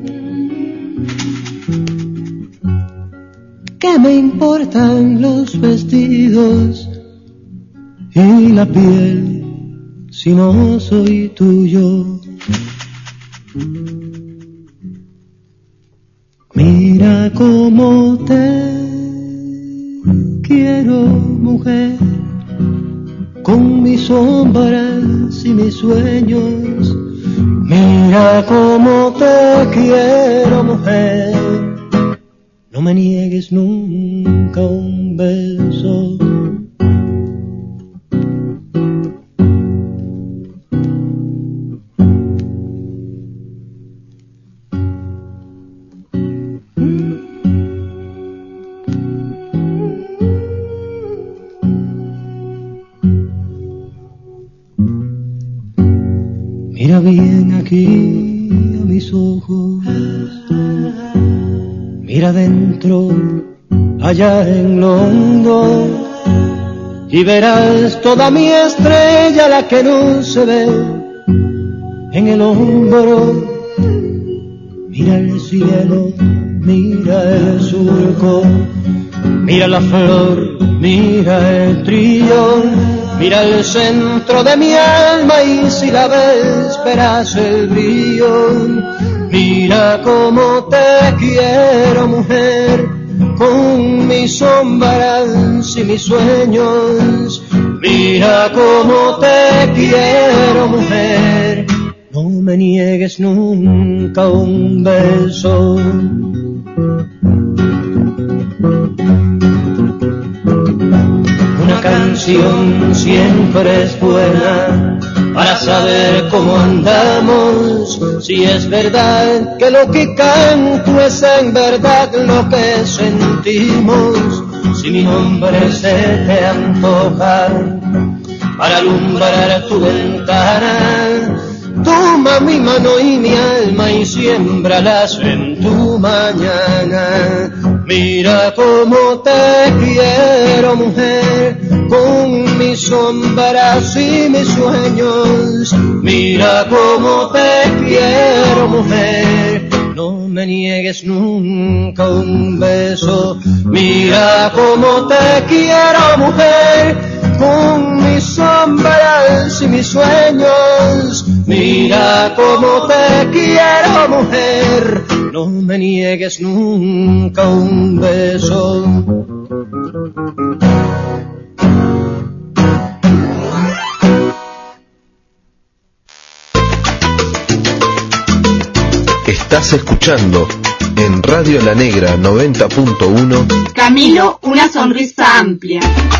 ¿Qué me importan los vestidos y la piel si no soy tuyo? Mira cómo te quiero, mujer, con mis sombras y mis sueños. Mira cómo te quiero, mujer, no me niegues nunca un beso. Mira bien aquí a mis ojos, mira dentro, allá en lo hondo, y verás toda mi estrella, la que no se ve en el hombro. Mira el cielo, mira el surco, mira la flor Mira el trío, mira el centro de mi alma y si la ves verás el brillo. Mira cómo te quiero, mujer, con mis sombras y mis sueños. Mira cómo te quiero, mujer, no me niegues nunca un beso. Una canción siempre es buena para saber cómo andamos. Si es verdad que lo que canto es en verdad lo que sentimos. Si mi nombre se te antoja para alumbrar tu ventana, toma mi mano y mi alma y siémbralas en tu mañana. Mira cómo te quiero, mujer, con mis sombras y mis sueños. Mira cómo te quiero, mujer, no me niegues nunca un beso. Mira cómo te quiero, mujer, con mis sombras y mis sueños. Mira cómo te quiero, mujer, no me niegues nunca un beso. Estás escuchando en Radio La Negra noventa punto uno Camilo, una sonrisa amplia.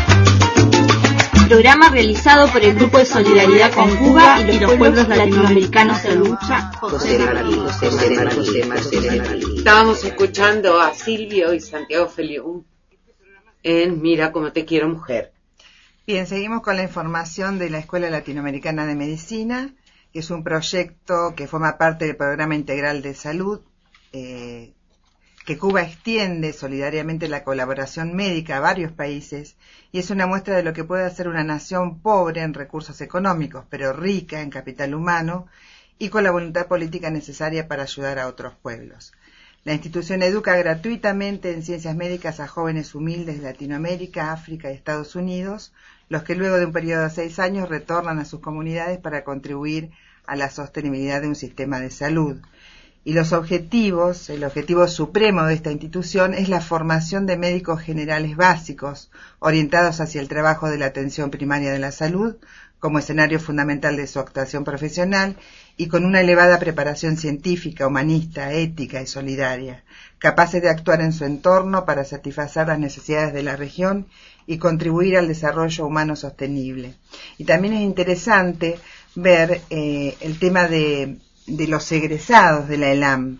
Programa realizado por el Grupo de Solidaridad con Cuba y los pueblos latinoamericanos de lucha. José Martí, José Martí. Estábamos escuchando a Silvio y Santiago Feliú en Mira cómo te quiero, mujer. Bien, seguimos con la información de la Escuela Latinoamericana de Medicina, que es un proyecto que forma parte del Programa Integral de Salud, eh, que Cuba extiende solidariamente la colaboración médica a varios países y es una muestra de lo que puede hacer una nación pobre en recursos económicos, pero rica en capital humano y con la voluntad política necesaria para ayudar a otros pueblos. La institución educa gratuitamente en ciencias médicas a jóvenes humildes de Latinoamérica, África y Estados Unidos, los que luego de un periodo de seis años retornan a sus comunidades para contribuir a la sostenibilidad de un sistema de salud. Y los objetivos, el objetivo supremo de esta institución es la formación de médicos generales básicos, orientados hacia el trabajo de la atención primaria de la salud, como escenario fundamental de su actuación profesional, y con una elevada preparación científica, humanista, ética y solidaria, capaces de actuar en su entorno para satisfacer las necesidades de la región y contribuir al desarrollo humano sostenible. Y también es interesante ver eh, el tema de de los egresados de la ELAM.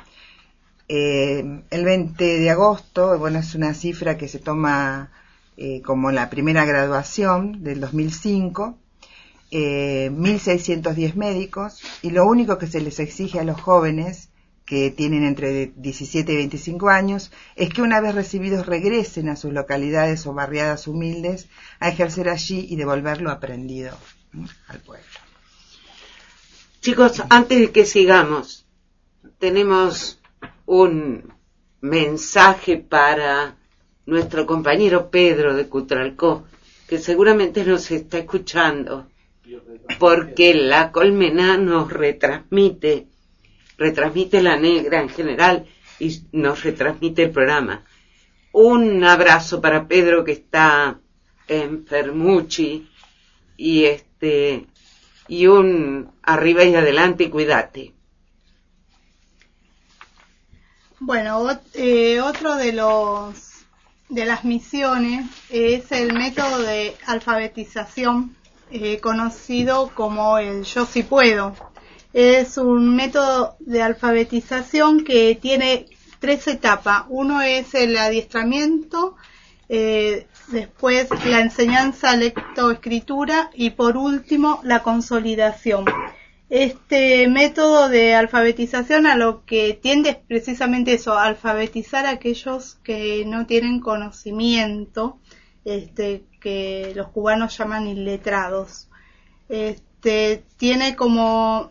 Eh, el veinte de agosto, bueno, es una cifra que se toma eh, como la primera graduación del dos mil cinco, eh, mil seiscientos diez médicos, y lo único que se les exige a los jóvenes que tienen entre diecisiete y veinticinco años es que una vez recibidos regresen a sus localidades o barriadas humildes a ejercer allí y devolver lo aprendido, ¿no?, al pueblo. Chicos, antes de que sigamos, tenemos un mensaje para nuestro compañero Pedro de Cutralcó, que seguramente nos está escuchando, porque La Colmena nos retransmite, retransmite La Negra en general y nos retransmite el programa. Un abrazo para Pedro, que está enfermuchi, y este... y un arriba y adelante y cuídate. Bueno, ot, eh, otro de los de las misiones es el método de alfabetización eh, conocido como el Yo Sí Puedo. Es un método de alfabetización que tiene tres etapas. Uno es el adiestramiento, eh, después la enseñanza lectoescritura y por último la consolidación. Este método de alfabetización a lo que tiende es precisamente eso, alfabetizar a aquellos que no tienen conocimiento, este, que los cubanos llaman iletrados. Este, tiene como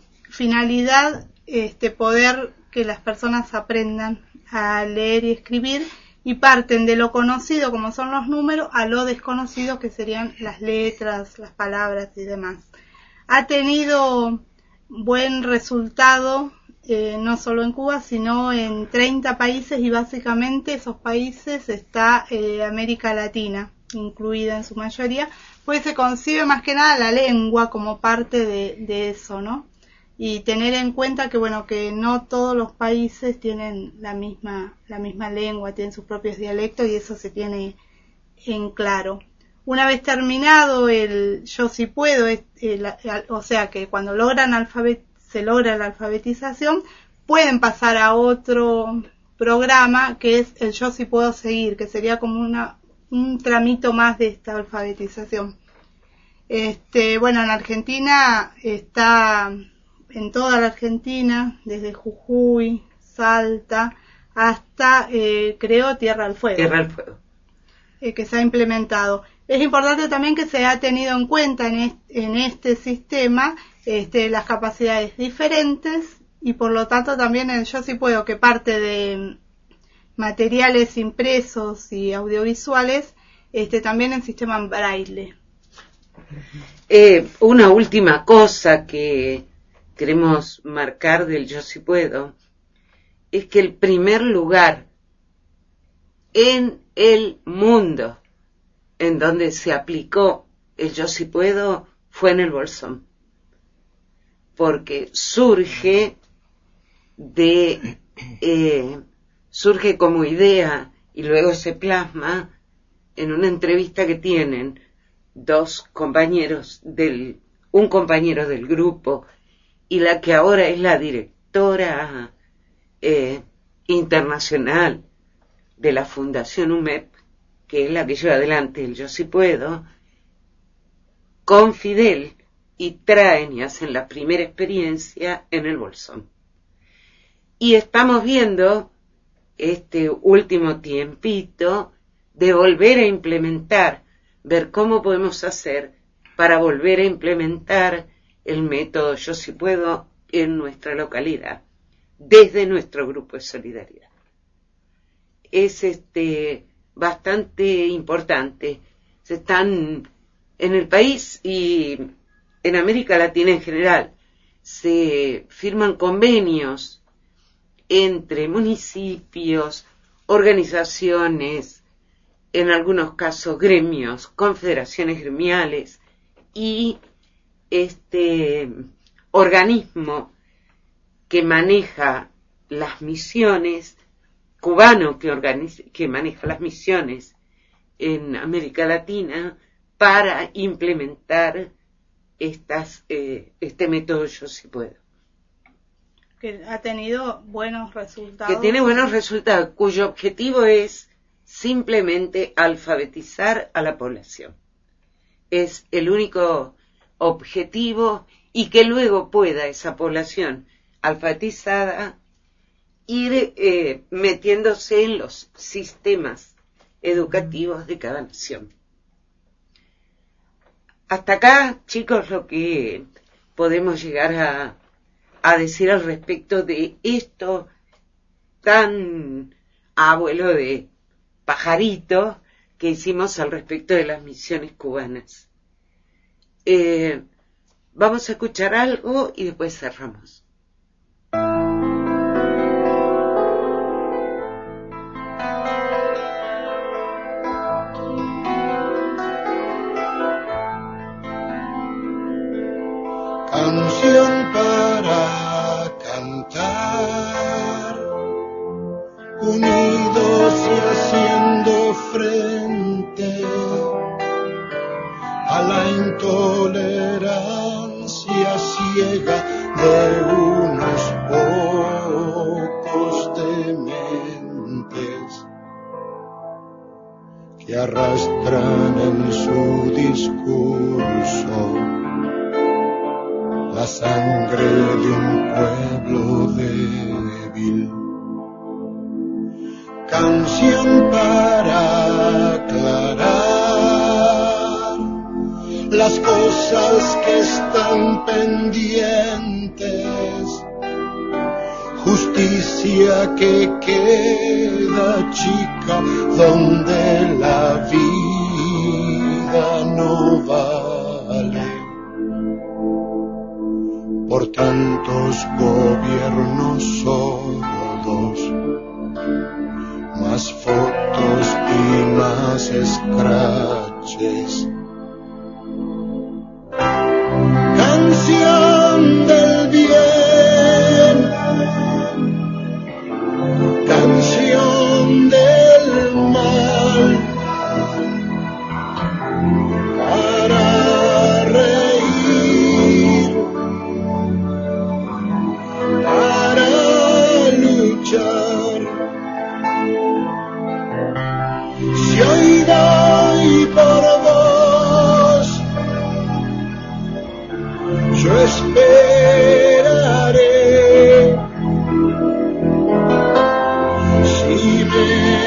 finalidad este, poder que las personas aprendan a leer y escribir y parten de lo conocido, como son los números, a lo desconocido, que serían las letras, las palabras y demás. Ha tenido buen resultado, eh, no solo en Cuba, sino en treinta países, y básicamente esos países está eh, América Latina, incluida en su mayoría, pues se concibe más que nada la lengua como parte de, de eso, ¿no? Y tener en cuenta que, bueno, que no todos los países tienen la misma, la misma lengua, tienen sus propios dialectos, y eso se tiene en claro. Una vez terminado el yo sí puedo, el, el, o sea que cuando logran alfabet, se logra la alfabetización, pueden pasar a otro programa que es el yo sí puedo seguir, que sería como una, un tramito más de esta alfabetización. Este, bueno, en Argentina está, en toda la Argentina, desde Jujuy, Salta, hasta, eh, creo, Tierra del Fuego. Tierra del Fuego. Eh, que se ha implementado. Es importante también que se ha tenido en cuenta en este, en este sistema este, las capacidades diferentes, y por lo tanto también el Yo Sí Puedo, que parte de materiales impresos y audiovisuales, este, también en sistema en braille. Eh, una última cosa que queremos marcar del Yo Sí Puedo es que el primer lugar en el mundo en donde se aplicó el Yo Sí Puedo fue en el Bolsón, porque surge de eh, surge como idea y luego se plasma en una entrevista que tienen dos compañeros del un compañero del grupo y la que ahora es la directora eh, internacional de la Fundación U M E P, que es la que lleva adelante el Yo Sí Puedo, con Fidel, y traen y hacen la primera experiencia en el Bolsón. Y estamos viendo este último tiempito de volver a implementar, ver cómo podemos hacer para volver a implementar el método Yo Sí Puedo en nuestra localidad, desde nuestro grupo de solidaridad. Es este bastante importante. Se están en el país y en América Latina en general, se firman convenios entre municipios, organizaciones, en algunos casos gremios, confederaciones gremiales y este organismo que maneja las misiones, cubano que organiza, que maneja las misiones en América Latina para implementar estas eh, este método Yo Sí Puedo. Que ha tenido buenos resultados. Que tiene buenos resultados, cuyo objetivo es simplemente alfabetizar a la población. Es el único objetivo, y que luego pueda esa población alfabetizada ir eh, metiéndose en los sistemas educativos de cada nación. Hasta acá, chicos, lo que podemos llegar a, a decir al respecto de esto tan abuelo de pajarito que hicimos al respecto de las misiones cubanas. Eh, vamos a escuchar algo y después cerramos. Canción para cantar, unidos y haciendo frente a la intolerancia ciega de unos pocos dementes que arrastran en su discurso la sangre de un pueblo débil. Canción para aclarar las cosas que están pendientes, justicia que queda chica, donde la vida no vale. Por tantos gobiernos sordos, más fotos y más escraches. Canción del bien, canción del mal, para reír, para luchar. Si hoy doy por vos, yo esperaré. Si me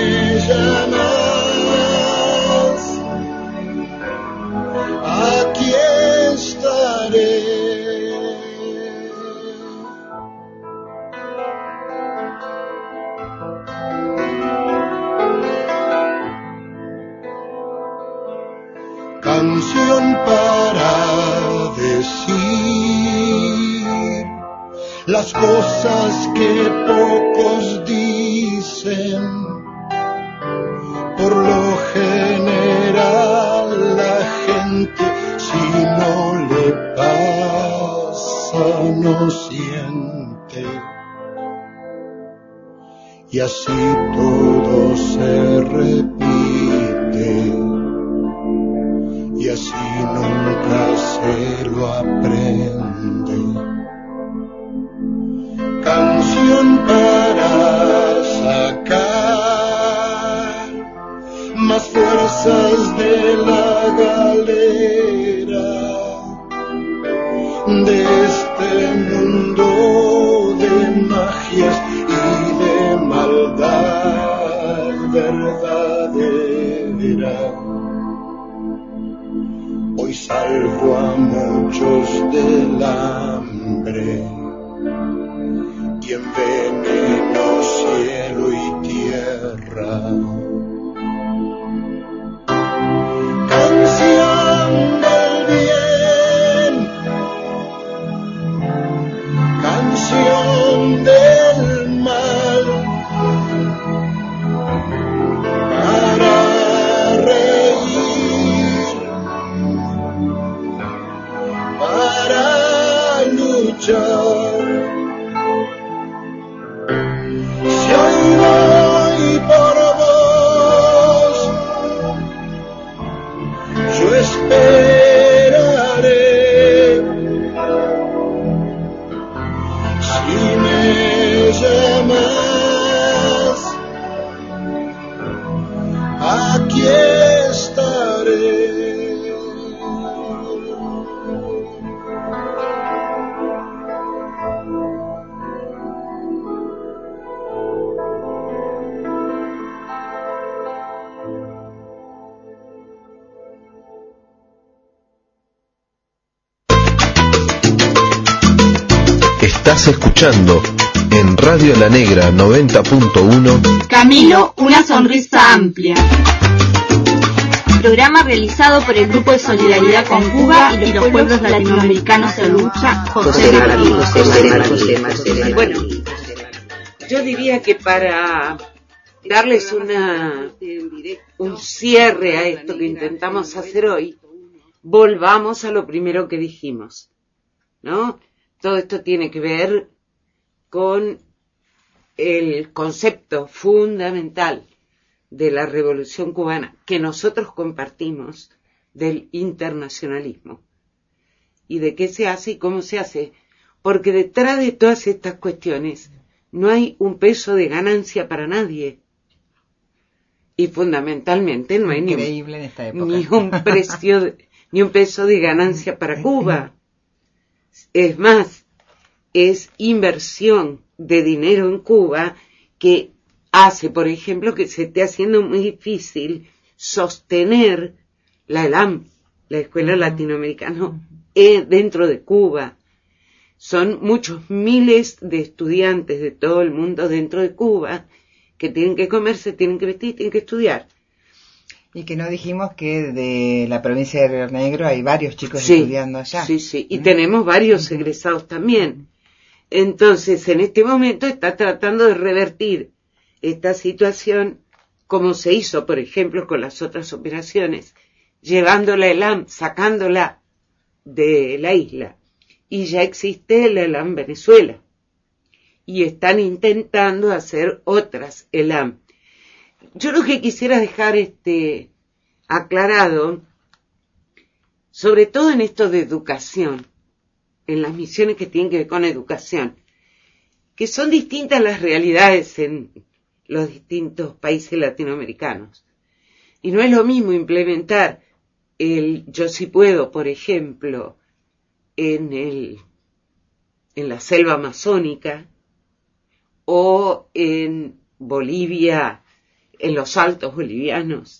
llamas, aquí estaré. Canción para decir las cosas que pocos dicen. Por lo general la gente, si no le pasa, no siente. Y así todo se repite, y así nunca se lo aprende. Canción para sacar más fuerzas de la galera, de este mundo de magias y de maldad verdadera. Hoy salvo a muchos del hambre y enveneno cielo y tierra. Canción del bien, canción del mal, para reír, para luchar. Si hoy voy por vos, yo esperaré. Si me llamas, aquí estaré. Estás escuchando en Radio La Negra noventa punto uno Camilo, una sonrisa amplia. Programa realizado por el Grupo de Solidaridad con Cuba y los pueblos latinoamericanos de lucha, José Martí. Bueno, yo diría que para darles una un cierre a esto que intentamos hacer hoy, volvamos a lo primero que dijimos, ¿no? Todo esto tiene que ver con el concepto fundamental de la Revolución Cubana que nosotros compartimos, del internacionalismo, y de qué se hace y cómo se hace, porque detrás de todas estas cuestiones no hay un peso de ganancia para nadie, y fundamentalmente no hay ni un, en esta época. ni un precio de, ni un peso de ganancia para Cuba. Es más, es inversión de dinero en Cuba que hace, por ejemplo, que se esté haciendo muy difícil sostener la ELAM, la Escuela Latinoamericana, eh, dentro de Cuba. son muchos miles de estudiantes de todo el mundo dentro de Cuba que tienen que comerse, tienen que vestir, tienen que estudiar. Y que no dijimos que de la provincia de Río Negro hay varios chicos sí, estudiando allá. Sí, sí, y ¿Mm? tenemos varios egresados también. Entonces, en este momento está tratando de revertir esta situación, como se hizo, por ejemplo, con las otras operaciones, llevando la ELAM, sacándola de la isla. Y ya existe la ELAM Venezuela. Y están intentando hacer otras ELAM. Yo lo que quisiera dejar este aclarado, sobre todo en esto de educación, en las misiones que tienen que ver con educación, que son distintas las realidades en los distintos países latinoamericanos. Y no es lo mismo implementar el Yo sí puedo, por ejemplo, en el en la selva amazónica, o en Bolivia, en los Altos bolivianos,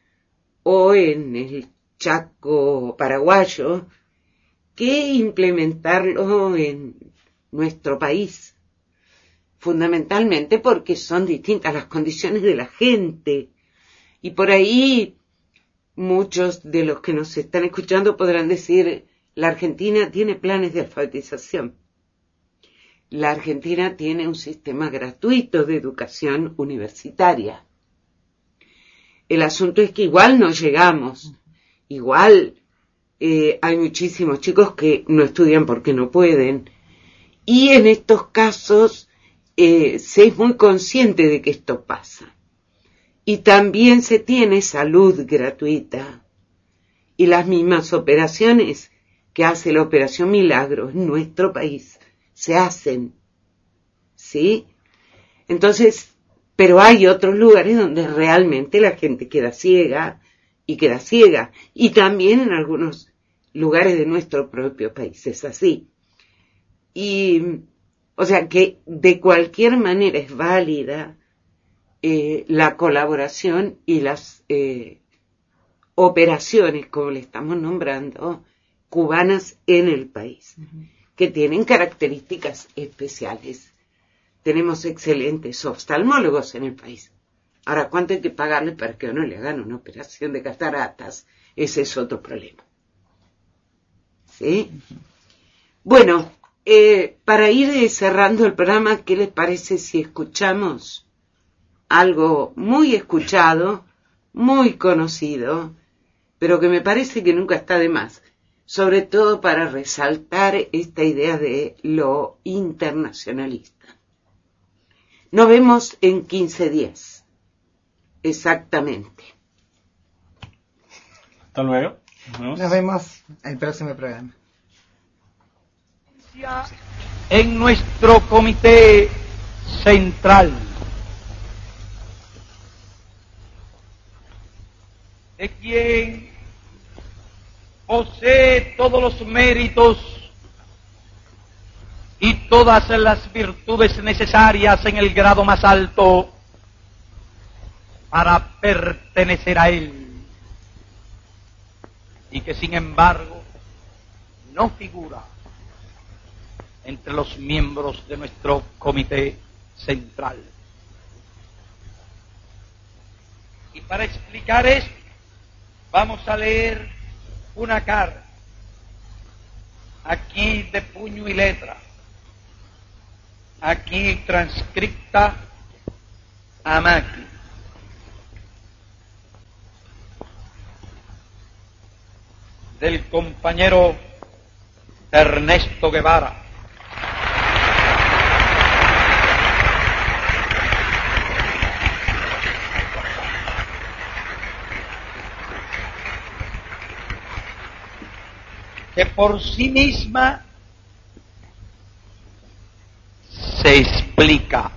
o en el Chaco paraguayo, que implementarlo en nuestro país, fundamentalmente porque son distintas las condiciones de la gente, y por ahí muchos de los que nos están escuchando podrán decir, la Argentina tiene planes de alfabetización. La Argentina tiene un sistema gratuito de educación universitaria. El asunto es que igual no llegamos, igual eh, hay muchísimos chicos que no estudian porque no pueden, y en estos casos eh, se es muy consciente de que esto pasa. Y también se tiene salud gratuita, y las mismas operaciones que hace la Operación Milagro en nuestro país se hacen, ¿sí? Entonces, pero hay otros lugares donde realmente la gente queda ciega y queda ciega, y también en algunos lugares de nuestro propio país es así. Y, o sea que de cualquier manera es válida eh, la colaboración y las eh, operaciones, como le estamos nombrando, cubanas en el país, uh-huh. que tienen características especiales. Tenemos excelentes oftalmólogos en el país. Ahora, ¿cuánto hay que pagarle para que uno le hagan una operación de cataratas? Ese es otro problema. ¿Sí? Uh-huh. Bueno, eh, para ir cerrando el programa, ¿qué les parece si escuchamos algo muy escuchado, muy conocido, pero que me parece que nunca está de más? Sobre todo para resaltar esta idea de lo internacionalista. Nos vemos en quince días. Exactamente. Hasta luego. Nos vemos, Nos vemos en el próximo programa. En nuestro comité central, de quien posee todos los méritos y todas las virtudes necesarias en el grado más alto para pertenecer a él, y que sin embargo no figura entre los miembros de nuestro comité central. Y para explicar esto, vamos a leer una carta, aquí de puño y letra, aquí transcripta a máquina. Del compañero Ernesto Guevara, que por sí misma se explica.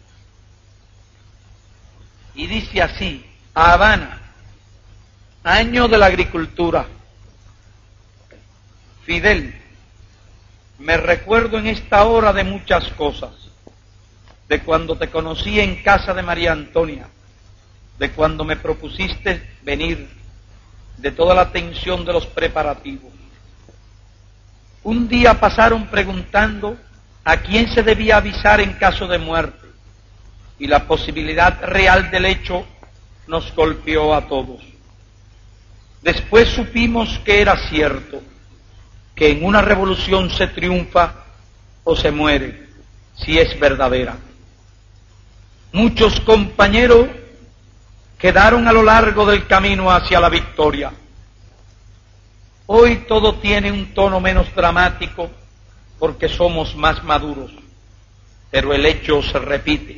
Y dice así: Habana, año de la agricultura. Fidel, me recuerdo en esta hora de muchas cosas, de cuando te conocí en casa de María Antonia, de cuando me propusiste venir, de toda la tensión de los preparativos. Un día pasaron preguntando a quién se debía avisar en caso de muerte, y la posibilidad real del hecho nos golpeó a todos. Después supimos que era cierto, que en una revolución se triunfa o se muere, si es verdadera. Muchos compañeros quedaron a lo largo del camino hacia la victoria. Hoy todo tiene un tono menos dramático porque somos más maduros, pero el hecho se repite.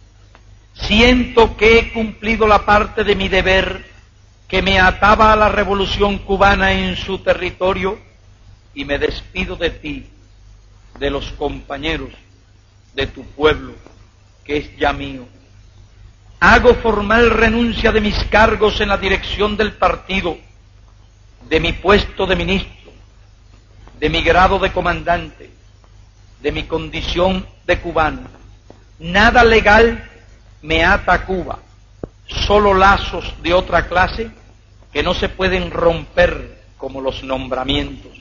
Siento que he cumplido la parte de mi deber que me ataba a la revolución cubana en su territorio y me despido de ti, de los compañeros, de tu pueblo, que es ya mío. Hago formal renuncia de mis cargos en la dirección del partido, de mi puesto de ministro, de mi grado de comandante, de mi condición de cubano. Nada legal me ata a Cuba, solo lazos de otra clase que no se pueden romper como los nombramientos.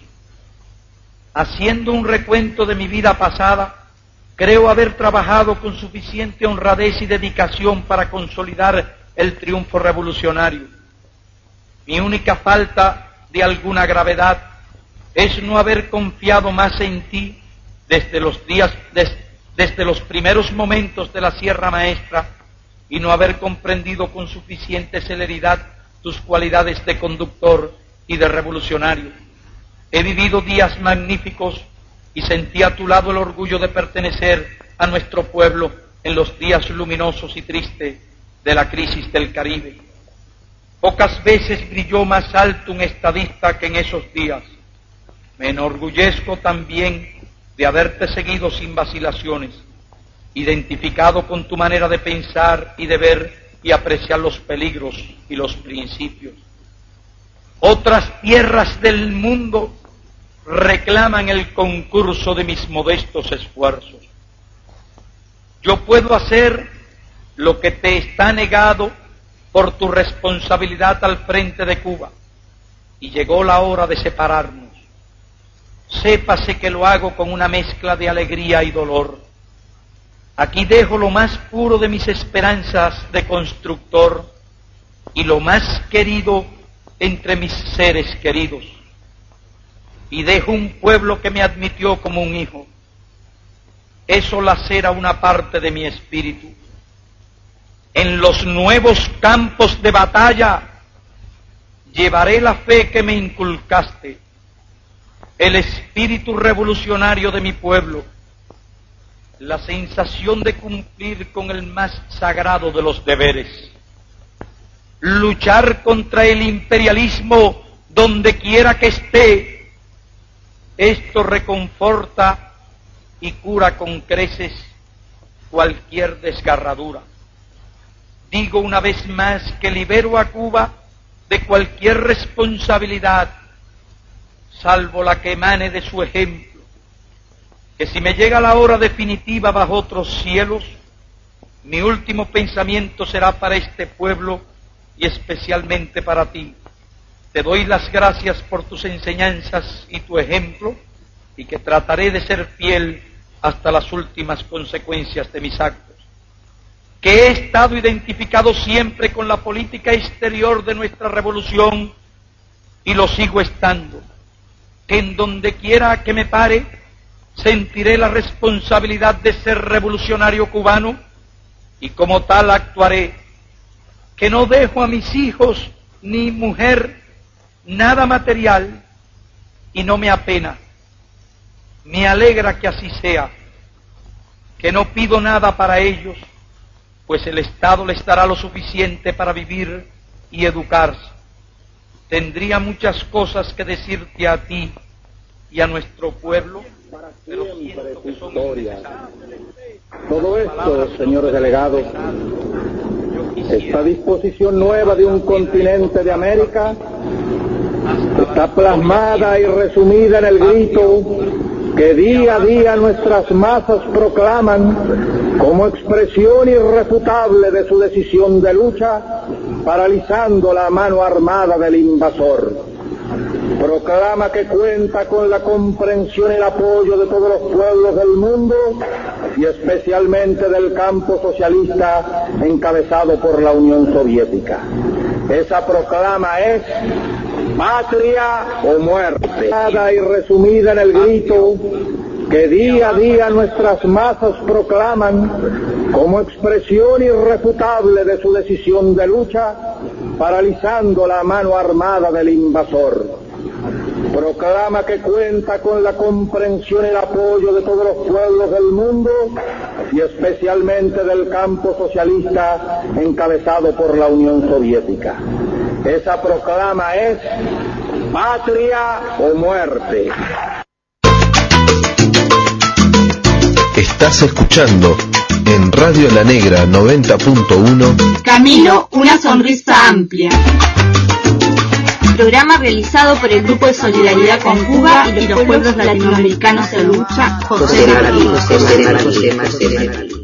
Haciendo un recuento de mi vida pasada, creo haber trabajado con suficiente honradez y dedicación para consolidar el triunfo revolucionario. Mi única falta de alguna gravedad es no haber confiado más en ti desde los días, des, desde los primeros momentos de la Sierra Maestra y no haber comprendido con suficiente celeridad tus cualidades de conductor y de revolucionario. He vivido días magníficos y sentí a tu lado el orgullo de pertenecer a nuestro pueblo en los días luminosos y tristes de la crisis del Caribe. Pocas veces brilló más alto un estadista que en esos días. Me enorgullezco también de haberte seguido sin vacilaciones, identificado con tu manera de pensar y de ver y apreciar los peligros y los principios. Otras tierras del mundo reclaman el concurso de mis modestos esfuerzos. Yo puedo hacer lo que te está negado por tu responsabilidad al frente de Cuba, y llegó la hora de separarnos. Sépase que lo hago con una mezcla de alegría y dolor. Aquí dejo lo más puro de mis esperanzas de constructor y lo más querido entre mis seres queridos. Y dejo un pueblo que me admitió como un hijo. Eso lacera una parte de mi espíritu. En los nuevos campos de batalla llevaré la fe que me inculcaste, el espíritu revolucionario de mi pueblo, la sensación de cumplir con el más sagrado de los deberes, luchar contra el imperialismo donde quiera que esté. Esto reconforta y cura con creces cualquier desgarradura. Digo una vez más que libero a Cuba de cualquier responsabilidad, salvo la que emane de su ejemplo, que si me llega la hora definitiva bajo otros cielos, mi último pensamiento será para este pueblo y especialmente para ti. Te doy las gracias por tus enseñanzas y tu ejemplo, y que trataré de ser fiel hasta las últimas consecuencias de mis actos. Que he estado identificado siempre con la política exterior de nuestra revolución y lo sigo estando. Que en donde quiera que me pare, sentiré la responsabilidad de ser revolucionario cubano y como tal actuaré. Que no dejo a mis hijos ni mujer nada material y no me apena. Me alegra que así sea. Que no pido nada para ellos, pues el Estado les dará lo suficiente para vivir y educarse. Tendría muchas cosas que decirte a ti y a nuestro pueblo, pero siento que son innecesarias. Todo esto, señores delegados, esta disposición nueva de un continente de América está plasmada y resumida en el grito que día a día nuestras masas proclaman como expresión irrefutable de su decisión de lucha, paralizando la mano armada del invasor. Proclama que cuenta con la comprensión y el apoyo de todos los pueblos del mundo y especialmente del campo socialista encabezado por la Unión Soviética. Esa proclama es patria o muerte, dada y resumida en el grito que día a día nuestras masas proclaman como expresión irrefutable de su decisión de lucha, paralizando la mano armada del invasor. Proclama que cuenta con la comprensión y el apoyo de todos los pueblos del mundo y especialmente del campo socialista encabezado por la Unión Soviética. Esa proclama es patria o muerte. Estás escuchando en Radio La Negra noventa punto uno Camilo, una sonrisa amplia. Programa realizado por el Grupo de Solidaridad con Cuba y los pueblos latinoamericanos en lucha, José Martí.